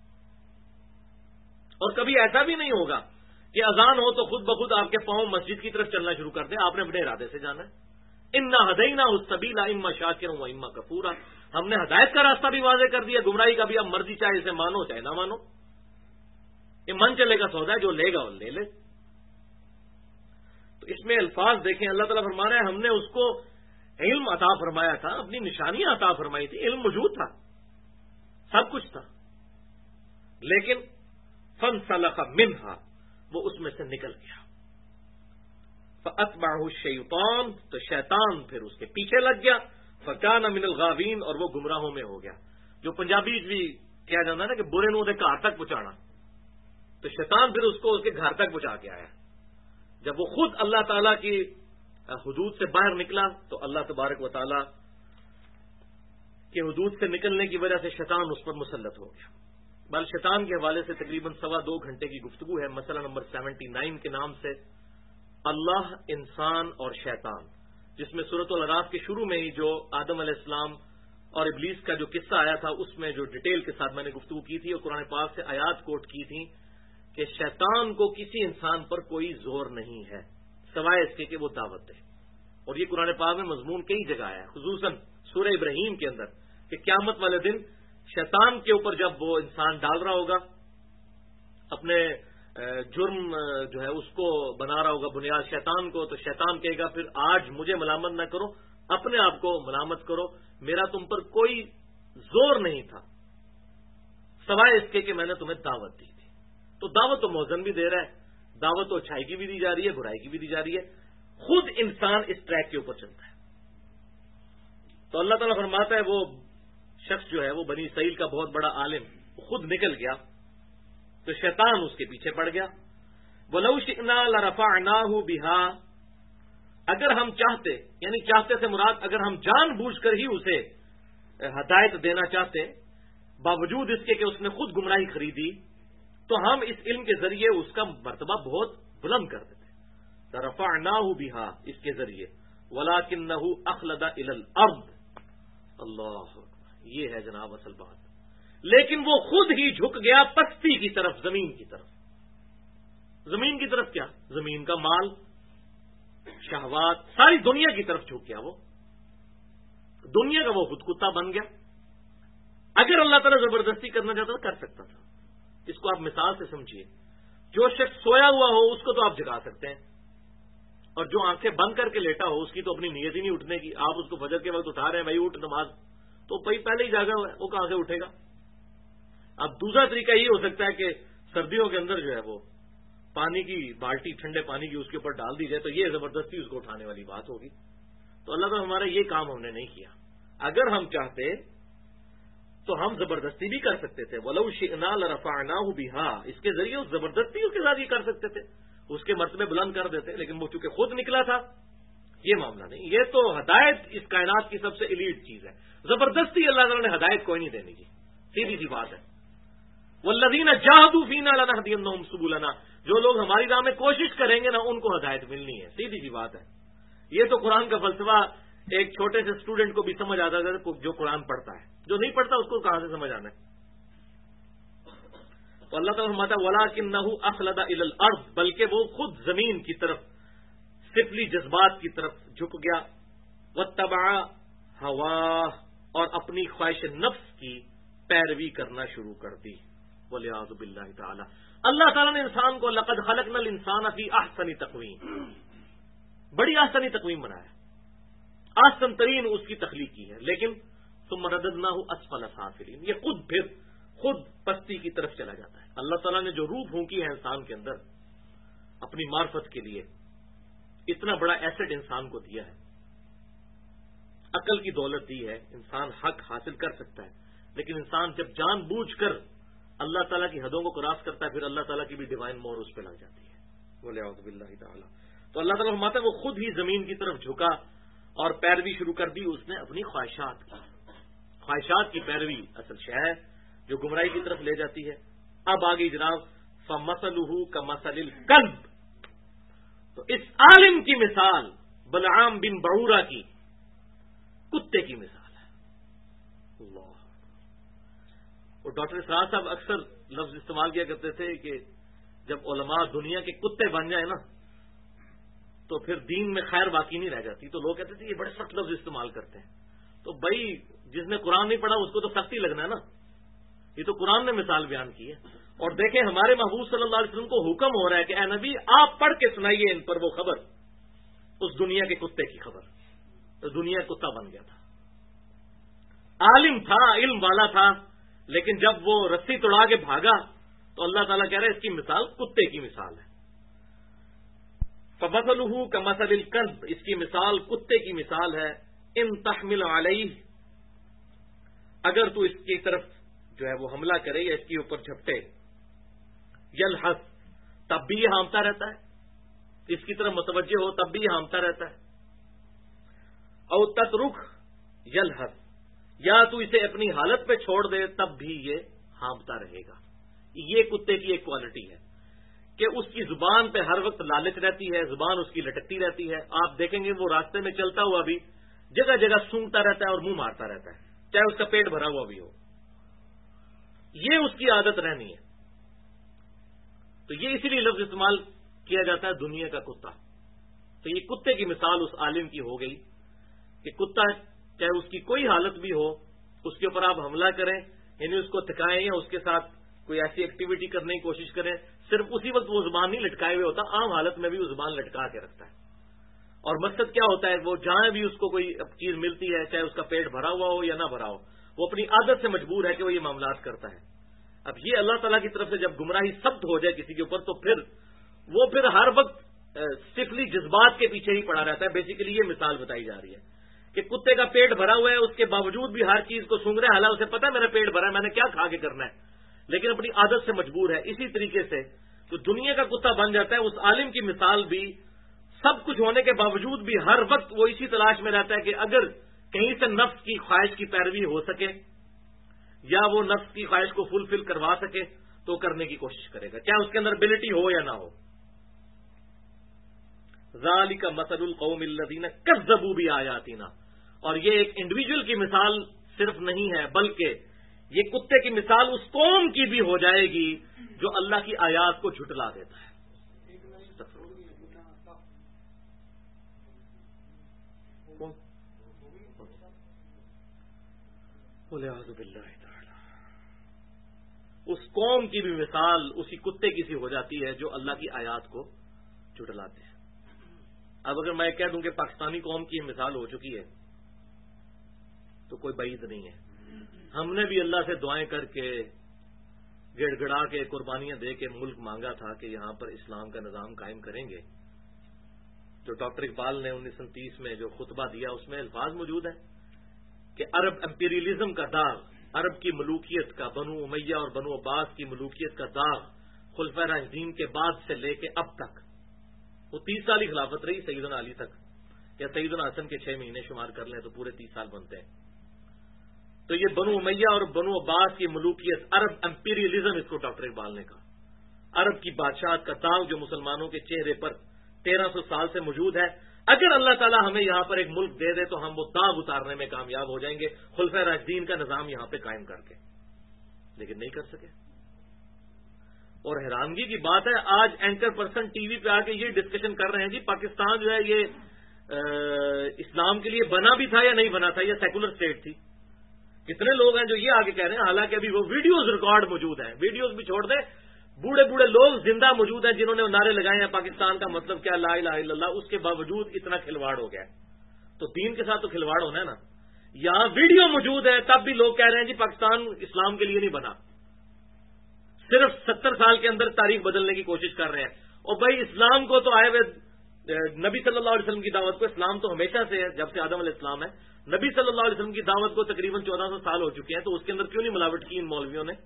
اور کبھی ایسا بھی نہیں ہوگا کہ اذان ہو تو خود بخود آپ کے پاؤں مسجد کی طرف چلنا شروع کر دیں. آپ نے اپنے ارادے سے جانا ہے. انا ہدیناہ السبیل اما شاکرا و اما کفورا، ہم نے ہدایت کا راستہ بھی واضح کر دیا، گمراہی کا بھی. اب مرضی چاہے اسے مانو چاہے نہ مانو، یہ من چلے گا سودا ہے، جو لے گا وہ لے لے. تو اس میں الفاظ دیکھیں، اللہ تعالیٰ فرما رہا ہے ہم نے اس کو علم عطا فرمایا تھا، اپنی نشانیاں عطا فرمائی تھی، علم موجود تھا، سب کچھ تھا. لیکن فانسلخ منہا، وہ اس میں سے نکل گیا. فأتبعه الشیطان، تو شیطان پھر اس کے پیچھے لگ گیا. فکان من الغاوین، اور وہ گمراہوں میں ہو گیا. جو پنجابی بھی کہا جاتا ہے نا کہ برے نو دے گھر تک پہنچانا، تو شیطان پھر اس کو اس کے گھر تک پہنچا کے آیا۔ جب وہ خود اللہ تعالیٰ کی حدود سے باہر نکلا تو اللہ تبارک و تعالیٰ کے حدود سے نکلنے کی وجہ سے شیطان اس پر مسلط ہو گیا۔ بل شیطان کے حوالے سے تقریباً 2.25 گھنٹے کی گفتگو ہے، مسئلہ نمبر 79 کے نام سے، اللہ، انسان اور شیطان، جس میں سورۃ الاعراف کے شروع میں ہی جو آدم علیہ السلام اور ابلیس کا جو قصہ آیا تھا اس میں جو ڈیٹیل کے ساتھ میں نے گفتگو کی تھی اور قرآن پاک سے آیات کوٹ کی تھی کہ شیطان کو کسی انسان پر کوئی زور نہیں ہے سوائے اس کے کہ وہ دعوت دے، اور یہ قرآن پاک میں مضمون کئی جگہ آیا ہے، خصوصاً سورہ ابراہیم کے اندر کہ قیامت والے دن شیطان کے اوپر جب وہ انسان ڈال رہا ہوگا اپنے جرم جو ہے اس کو بنا رہا ہوگا بنیاد شیطان کو، تو شیطان کہے گا پھر آج مجھے ملامت نہ کرو، اپنے آپ کو ملامت کرو، میرا تم پر کوئی زور نہیں تھا سوائے اس کے کہ میں نے تمہیں دعوت دی تھی۔ تو دعوت تو موزن بھی دے رہا ہے، دعوت تو اچھائی کی بھی دی جا رہی ہے، برائی کی بھی دی جا رہی ہے، خود انسان اس ٹریک کے اوپر چلتا ہے۔ تو اللہ تعالیٰ فرماتا ہے وہ شخص جو ہے وہ بنی اسرائیل کا بہت بڑا عالم، وہ خود نکل گیا تو شیطان اس کے پیچھے پڑ گیا۔ وَلَوْ شِئْنَا لَرَفَعْنَاهُ بِهَا، اگر ہم چاہتے، یعنی چاہتے سے مراد اگر ہم جان بوجھ کر ہی اسے ہدایت دینا چاہتے باوجود اس کے کہ اس نے خود گمراہی خریدی، تو ہم اس علم کے ذریعے اس کا مرتبہ بہت بلند کر دیتے۔ لَرَفَعْنَاهُ بِهَا، اس کے ذریعے، وَلَكِنَّهُ أَخْلَدَ إِلَى الْأَرْضِ، اللہ یہ ہے جناب اصل بات، لیکن وہ خود ہی جھک گیا پستی کی طرف، زمین کی طرف۔ زمین کی طرف کیا؟ زمین کا مال، شہوات، ساری دنیا کی طرف جھک گیا، وہ دنیا کا وہ خود کتا بن گیا۔ اگر اللہ تعالیٰ زبردستی کرنا چاہتا تو کر سکتا تھا۔ اس کو آپ مثال سے سمجھیے، جو شخص سویا ہوا ہو اس کو تو آپ جگا سکتے ہیں، اور جو آنکھیں بند کر کے لیٹا ہو اس کی تو اپنی نیت ہی نہیں اٹھنے کی، آپ اس کو فجر کے وقت اٹھا رہے ہیں بھائی اٹھ نماز، تو بھائی پہلے ہی جاگا ہوا ہے، وہ کہاں سے اٹھے گا؟ اب دوسرا طریقہ یہ ہو سکتا ہے کہ سردیوں کے اندر جو ہے وہ پانی کی بالٹی ٹھنڈے پانی کی اس کے اوپر ڈال دی جائے، تو یہ زبردستی اس کو اٹھانے والی بات ہوگی۔ تو اللہ تعالیٰ ہمارا یہ کام ہم نے نہیں کیا، اگر ہم چاہتے تو ہم زبردستی بھی کر سکتے تھے، وَلَوْ شِئْنَا لَرَفَعْنَاهُ بِهَا، اس کے ذریعے اس زبردستی اس کے ساتھ یہ کر سکتے تھے، اس کے مرتبے بلند کر دیتے، لیکن وہ چونکہ خود نکلا تھا، یہ معاملہ نہیں۔ یہ تو ہدایت اس کائنات کی سب سے ایلیٹ چیز ہے، زبردستی اللہ تعالیٰ نے ہدایت کوئی نہیں دینی، جی سیدھی سی بات ہے۔ وَالَّذِينَ جَاهَدُوا فِينَا لَنَهْدِيَنَّهُمْ سُبُلَنَا، جو لوگ ہماری راہ میں کوشش کریں گے نا ان کو ہدایت ملنی ہے، سیدھی سی بات ہے۔ یہ تو قرآن کا فلسفہ ایک چھوٹے سے اسٹوڈنٹ کو بھی سمجھ آتا ہے جو قرآن پڑھتا ہے، جو نہیں پڑھتا اس کو کہاں سے سمجھ آنا ہے؟ تو اللہ تعالیٰ فرماتا ہے وَلَكِنَّهُ أَخْلَدَ إِلَى الْأَرْضِ، بلکہ وہ خود زمین کی طرف، سفلی جذبات کی طرف جھک گیا، وَاتَّبَعَ هَوَاهُ، اور اپنی خواہش نفس کی پیروی کرنا شروع کر دی، وَلِعَاذُ بِاللَّهِ تَعَالَى۔ اللہ تعالیٰ نے انسان کو لَقَدْ خَلَقْنَا الْإِنسَانَ فِي أَحْسَنِ تَقْوِيمٍ، بڑی احسنی تقویم بنایا، احسن ترین اس کی تخلیق کی ہے، لیکن ثم رددناه اسفل سافلین، یہ خود پستی کی طرف چلا جاتا ہے۔ اللہ تعالیٰ نے جو روح پھونکی ہے انسان کے اندر اپنی معرفت کے لیے، اتنا بڑا ایسٹ انسان کو دیا ہے، عقل کی دولت دی ہے، انسان حق حاصل کر سکتا ہے، لیکن انسان جب جان بوجھ کر اللہ تعالیٰ کی حدوں کو کراس کرتا ہے پھر اللہ تعالیٰ کی بھی ڈیوائن مور اس پہ لگ جاتی ہے، وَلِعَوْذُ بِاللَّهِ تَعَالَى۔ تو اللہ تعالیٰ فرماتا ہے وہ خود ہی زمین کی طرف جھکا اور پیروی شروع کر دی اس نے اپنی خواہشات کی۔ خواہشات کی پیروی اصل شے ہے جو گمراہی کی طرف لے جاتی ہے۔ اب آگئی جناب فَمَثَلُهُ كَمَثَلِ الْكَلْبِ، تو اس عالم کی مثال بلعام بن بعورہ کی کتے کی مثال ہے۔ اللہ، اور ڈاکٹر اسرار صاحب اکثر لفظ استعمال کیا کرتے تھے کہ جب علماء دنیا کے کتے بن جائیں نا تو پھر دین میں خیر باقی نہیں رہ جاتی، تو لوگ کہتے تھے یہ بڑے سخت لفظ استعمال کرتے ہیں۔ تو بھائی جس نے قرآن نہیں پڑھا اس کو تو سختی لگنا ہے نا، یہ تو قرآن نے مثال بیان کی ہے۔ اور دیکھیں ہمارے محبوب صلی اللہ علیہ وسلم کو حکم ہو رہا ہے کہ اے نبی آپ پڑھ کے سنائیے ان پر وہ خبر، اس دنیا کے کتے کی خبر۔ تو دنیا کتا بن گیا تھا، عالم تھا، علم والا تھا، لیکن جب وہ رسی توڑا کے بھاگا تو اللہ تعالیٰ کہہ رہے اس کی مثال کتے کی مثال ہے۔ فَمَثَلُهُ كَمَثَلِ الْكَلْبِ، اس کی مثال کتے کی مثال ہے۔ إِن تَحْمِلْ عَلَيْهِ، اگر تو اس کی طرف جو ہے وہ حملہ کرے یا اس کے اوپر جھپٹے، یلحس، تب بھی یہ ہانپتا رہتا ہے، اس کی طرف متوجہ ہو تب بھی یہ ہانپتا رہتا ہے، او تترک یلحس، یا تو اسے اپنی حالت پہ چھوڑ دے تب بھی یہ ہانپتا رہے گا۔ یہ کتے کی ایک کوالٹی ہے کہ اس کی زبان پہ ہر وقت لالچ رہتی ہے، زبان اس کی لٹکتی رہتی ہے۔ آپ دیکھیں گے وہ راستے میں چلتا ہوا بھی جگہ جگہ سونگتا رہتا ہے اور منہ مارتا رہتا ہے، چاہے اس کا پیٹ بھرا ہوا بھی ہو، یہ اس کی عادت رہنی ہے۔ تو یہ اسی لیے لفظ استعمال کیا جاتا ہے دنیا کا کتا۔ تو یہ کتے کی مثال اس عالم کی ہو گئی کہ کتا چاہے اس کی کوئی حالت بھی ہو، اس کے اوپر آپ حملہ کریں، یعنی اس کو تھکائیں یا اس کے ساتھ کوئی ایسی ایکٹیویٹی کرنے کی کوشش کریں، صرف اسی وقت وہ زبان نہیں لٹکائے ہوئے ہوتا، عام حالت میں بھی وہ زبان لٹکا کے رکھتا ہے۔ اور مقصد کیا ہوتا ہے، وہ جہاں بھی اس کو کوئی چیز ملتی ہے، چاہے اس کا پیٹ بھرا ہوا ہو یا نہ بھرا ہو، وہ اپنی عادت سے مجبور ہے کہ وہ یہ معاملات کرتا ہے۔ اب یہ اللہ تعالیٰ کی طرف سے جب گمراہی سخت ہو جائے کسی کے اوپر، تو پھر ہر وقت صفلی جذبات کے پیچھے ہی پڑا رہتا ہے۔ بیسیکلی یہ مثال بتائی جا رہی ہے کہ کتے کا پیٹ بھرا ہوا ہے، اس کے باوجود بھی ہر چیز کو سونگ رہا ہے، حالانکہ اسے پتا ہے میرا پیٹ بھرا ہے، میں نے کیا کھا کے کرنا ہے، لیکن اپنی عادت سے مجبور ہے۔ اسی طریقے سے جو دنیا کا کتا بن جاتا ہے، اس عالم کی مثال بھی سب کچھ ہونے کے باوجود بھی ہر وقت وہ اسی تلاش میں رہتا ہے کہ اگر کہیں سے نفس کی خواہش کی پیروی ہو سکے یا وہ نفس کی خواہش کو فلفل کروا سکے تو کرنے کی کوشش کرے گا، چاہے اس کے اندر ابیلٹی ہو یا نہ ہو۔ ذالک مثل القوم الذین کذبوا بآیاتنا، اور یہ ایک انڈیویجول کی مثال صرف نہیں ہے، بلکہ یہ کتے کی مثال اس قوم کی بھی ہو جائے گی جو اللہ کی آیات کو جھٹلا دیتا ہے۔ وَلِعَاذُ بِاللَّهِ تَعَالَى، اس قوم کی بھی مثال اسی کتے کی سی ہو جاتی ہے جو اللہ کی آیات کو جھٹلاتے ہیں۔ اب اگر میں کہہ دوں کہ پاکستانی قوم کی مثال ہو چکی ہے تو کوئی بعید نہیں ہے۔ ہم نے بھی اللہ سے دعائیں کر کے، گڑ گڑا کے، قربانیاں دے کے ملک مانگا تھا کہ یہاں پر اسلام کا نظام قائم کریں گے۔ جو ڈاکٹر اقبال نے 1930 میں جو خطبہ دیا، اس میں الفاظ موجود ہیں کہ عرب امپیریلزم کا داغ، عرب کی ملوکیت کا، بنو امیہ اور بنو عباس کی ملوکیت کا داغ خلفائے راشدین کے بعد سے لے کے اب تک، وہ 30 سال ہی خلافت رہی سیدنا علی تک، یا سیدنا حسن کے 6 مہینے شمار کر لیں تو پورے 30 سال بنتے ہیں۔ تو یہ بنو امیہ اور بنو عباس کی ملوکیت، عرب امپیریلزم اس کو ڈاکٹر اقبال نے کہا، عرب کی بادشاہت کا داغ جو مسلمانوں کے چہرے پر 1300 سال سے موجود ہے، اگر اللہ تعالیٰ ہمیں یہاں پر ایک ملک دے دے تو ہم وہ داغ اتارنے میں کامیاب ہو جائیں گے خلفائے راشدین کا نظام یہاں پہ قائم کر کے، لیکن نہیں کر سکے۔ اور حیرانگی کی بات ہے، آج اینکر پرسن ٹی وی پہ آ کے یہ ڈسکشن کر رہے ہیں جی پاکستان جو ہے یہ اسلام کے لیے بنا بھی تھا یا نہیں بنا تھا، یہ سیکولر اسٹیٹ تھی۔ کتنے لوگ ہیں جو یہ آگے کہہ رہے ہیں، حالانکہ ابھی وہ ویڈیوز ریکارڈ موجود ہیں، ویڈیوز بھی چھوڑ دیں، بوڑھے بوڑھے لوگ زندہ موجود ہیں جنہوں نے نعرے لگائے ہیں پاکستان کا مطلب کیا، لا الہ الا اللہ، اس کے باوجود اتنا کھلواڑ ہو گیا ہے۔ تو دین کے ساتھ تو کھلواڑ ہونا ہے نا۔ یہاں ویڈیو موجود ہے تب بھی لوگ کہہ رہے ہیں جی پاکستان اسلام کے لیے نہیں بنا، صرف 70 سال کے اندر تاریخ بدلنے کی کوشش کر رہے ہیں۔ اور بھائی اسلام کو تو آئے ہوئے نبی صلی اللہ علیہ وسلم کی دعوت کو، اسلام تو ہمیشہ سے ہے، جب سے آدم علیہ السلام ہے، نبی صلی اللہ علیہ وسلم کی دعوت کو تقریباً 1400 سال ہو چکے ہیں، تو اس کے اندر کیوں نہیں ملاوٹ کی ان مولویوں نے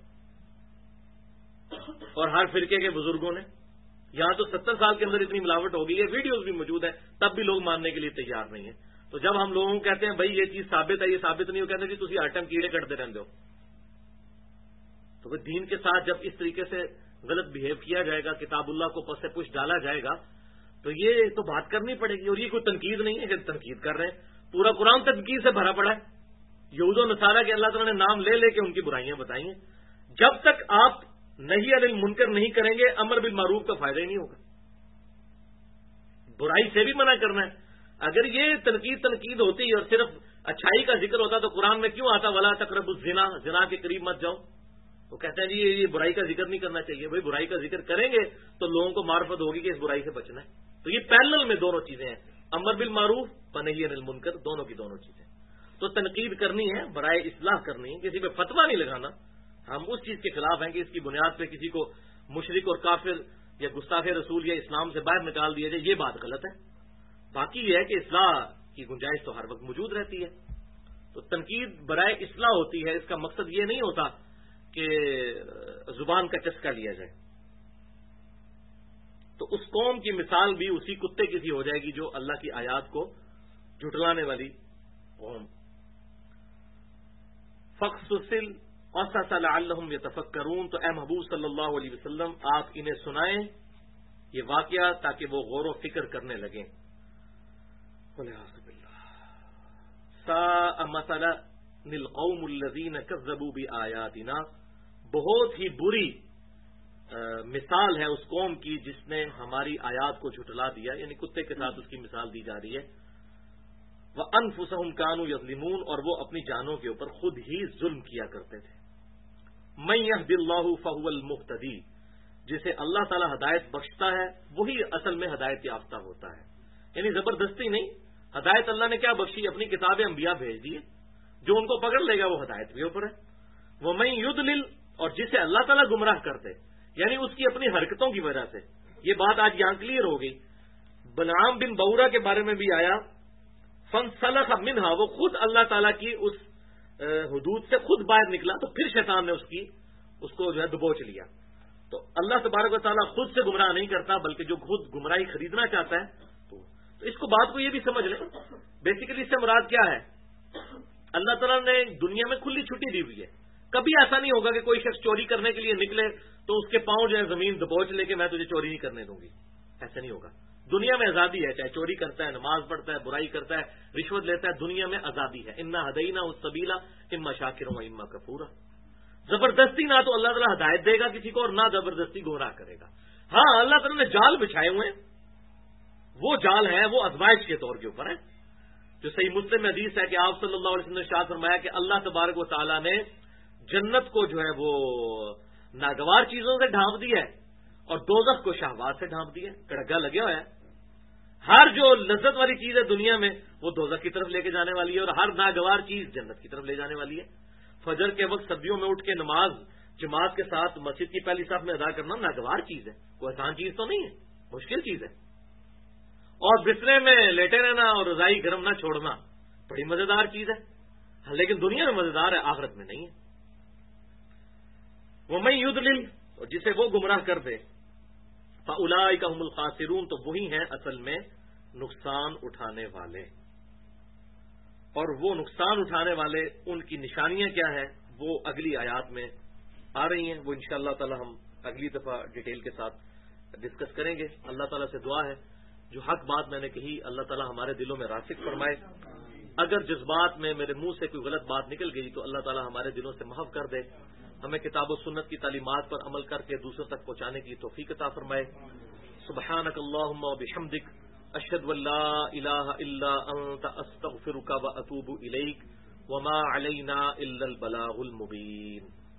اور ہر فرقے کے بزرگوں نے؟ یہاں تو 70 سال کے اندر اتنی ملاوٹ ہو گئی ہے، ویڈیوز بھی موجود ہیں، تب بھی لوگ ماننے کے لیے تیار نہیں ہیں۔ تو جب ہم لوگوں کو کہتے ہیں بھائی یہ چیز ثابت ہے، یہ ثابت نہیں ہو، کہتے ہیں جی تسی ہر ٹائم کیڑے کٹتے رہتے ہو۔ تو پھر دین کے ساتھ جب اس طریقے سے غلط بہیو کیا جائے گا، کتاب اللہ کو پس سے پش ڈالا جائے گا، تو یہ تو بات کرنی پڑے گی۔ اور یہ کوئی تنقید نہیں ہے کہ تنقید کر رہے ہیں، پورا قرآن تنقید سے بھرا پڑا ہے۔ یہود و نصارہ کے اللہ تعالیٰ نے نام لے لے کے ان کی برائیاں بتائی ہیں۔ جب تک آپ نہی عن المنکر نہیں کریں گے، امر بالمعروف کا فائدہ ہی نہیں ہوگا۔ برائی سے بھی منع کرنا ہے۔ اگر یہ تنقید ہوتی اور صرف اچھائی کا ذکر ہوتا تو قرآن میں کیوں آتا ولا تقربوا الزنا، زنا کے قریب مت جاؤ؟ وہ کہتے ہیں جی یہ برائی کا ذکر نہیں کرنا چاہیے۔ بھائی برائی کا ذکر کریں گے تو لوگوں کو معرفت ہوگی کہ اس برائی سے بچنا ہے۔ تو یہ پیرلل میں دونوں چیزیں ہیں، امر بالمعروف و نہی عن المنکر، دونوں کی دونوں چیزیں۔ تو تنقید کرنی ہے، برائے اصلاح کرنی ہے، کسی پہ فتویٰ نہیں لگانا۔ ہم اس چیز کے خلاف ہیں کہ اس کی بنیاد پہ کسی کو مشرک اور کافر یا گستاخ رسول یا اسلام سے باہر نکال دیا جائے، یہ بات غلط ہے۔ باقی یہ ہے کہ اصلاح کی گنجائش تو ہر وقت موجود رہتی ہے۔ تو تنقید برائے اصلاح ہوتی ہے، اس کا مقصد یہ نہیں ہوتا کہ زبان کا چسکا لیا جائے. تو اس قوم کی مثال بھی اسی کتے کی سی ہو جائے گی جو اللہ کی آیات کو جھٹلانے والی قوم. فَقْصُصِ الْقَصَصَ لَعَلَّهُمْ يَتَفَكَّرُونَ، تو اے محبوب صلی اللہ علیہ وسلم آپ انہیں سنائیں یہ واقعہ تاکہ وہ غور و فکر کرنے لگیں. سَاءَ مَثَلًا لِلْقَوْمِ الَّذِينَ كَذَّبُوا بِآيَاتِنَا، بہت ہی بری مثال ہے اس قوم کی جس نے ہماری آیات کو جھٹلا دیا، یعنی کتے کے ساتھ اس کی مثال دی جا رہی ہے. وَأَنفُسَهُمْ كَانُوا يَظْلِمُونَ، اور وہ اپنی جانوں کے اوپر خود ہی ظلم کیا کرتے تھے. مَن يَهْدِ اللَّهُ فَهُوَ الْمُهْتَدِي، جسے اللہ تعالی ہدایت بخشتا ہے وہی اصل میں ہدایت یافتہ ہوتا ہے. یعنی زبردستی نہیں، ہدایت اللہ نے کیا بخشی؟ اپنی کتاب انبیاء بھیج دیے، جو ان کو پکڑ لے گا وہ ہدایت بھی اوپر ہے. وَمَن يُضْلِلْ، اور جسے اللہ تعالیٰ گمراہ کرتے، یعنی اس کی اپنی حرکتوں کی وجہ سے. یہ بات آج یہاں کلیئر ہو گئی. بلعام بن بورا کے بارے میں بھی آیا، فَانْسَلَخَ مِنْهَا، وہ خود اللہ تعالیٰ کی اس حدود سے خود باہر نکلا، تو پھر شیطان نے اس کو جو ہے دبوچ لیا. تو اللہ تبارک و تعالیٰ خود سے گمراہ نہیں کرتا، بلکہ جو خود گمراہی خریدنا چاہتا ہے تو اس کو بات کو یہ بھی سمجھ لیں. بیسیکلی اس سے مراد کیا ہے؟ اللہ تعالیٰ نے دنیا میں کھلی چھٹی دی ہوئی ہے. کبھی ایسا نہیں ہوگا کہ کوئی شخص چوری کرنے کے لیے نکلے تو اس کے پاؤں جو ہے زمین دبوچ لے کے میں تجھے چوری نہیں کرنے دوں گی. ایسا نہیں ہوگا. دنیا میں آزادی ہے، چاہے چوری کرتا ہے، نماز پڑھتا ہے، برائی کرتا ہے، رشوت لیتا ہے، دنیا میں آزادی ہے. انا ہدینا السبیلا اما شاکرا و اما کفورا. زبردستی نہ تو اللہ تعالیٰ ہدایت دے گا کسی کو، اور نہ زبردستی گمراہ کرے گا. ہاں اللہ تعالیٰ نے جال بچھائے ہوئے ہیں، وہ جال ہیں وہ آزمائش کے طور کے اوپر ہے. جو صحیح مسلم میں حدیث ہے کہ آپ صلی اللہ علیہ وسلم نے ارشاد فرمایا کہ اللہ تبارک و تعالیٰ نے جنت کو جو ہے وہ ناگوار چیزوں سے ڈھانپ دیا ہے اور دوزخ کو شہوات سے ڈھانپ دیا ہے. کڑگا لگے ہوا ہے. ہر جو لذت والی چیز ہے دنیا میں وہ دوزخ کی طرف لے کے جانے والی ہے، اور ہر ناگوار چیز جنت کی طرف لے جانے والی ہے. فجر کے وقت سردیوں میں اٹھ کے نماز جماعت کے ساتھ مسجد کی پہلی صف میں ادا کرنا ناگوار چیز ہے، کوئی آسان چیز تو نہیں ہے، مشکل چیز ہے. اور بسترے میں لیٹے رہنا اور رضائی گرم نہ چھوڑنا بڑی مزیدار چیز ہے، لیکن دنیا میں مزیدار ہے، آخرت میں نہیں ہے. وَمَن يُضْلِلْ، اور جسے وہ گمراہ کر دے، فَأُولَٰئِكَ هُمُ الْخَاسِرُونَ، تو وہی ہیں اصل میں نقصان اٹھانے والے. اور وہ نقصان اٹھانے والے ان کی نشانیاں کیا ہیں وہ اگلی آیات میں آ رہی ہیں، وہ انشاءاللہ تعالی ہم اگلی دفعہ ڈیٹیل کے ساتھ ڈسکس کریں گے. اللہ تعالیٰ سے دعا ہے جو حق بات میں نے کہی اللہ تعالیٰ ہمارے دلوں میں راسخ فرمائے. اگر جذبات میں میرے منہ سے کوئی غلط بات نکل گئی تو اللہ تعالیٰ ہمارے دلوں سے محو کر دے. ہمیں کتاب و سنت کی تعلیمات پر عمل کر کے دوسروں تک پہنچانے کی توفیق عطا فرمائے. سبحانک اللہم و بحمدک، اشہد ان لا الہ الا انت، استغفرک و اتوب الیک، وما علینا الا البلاغ المبین.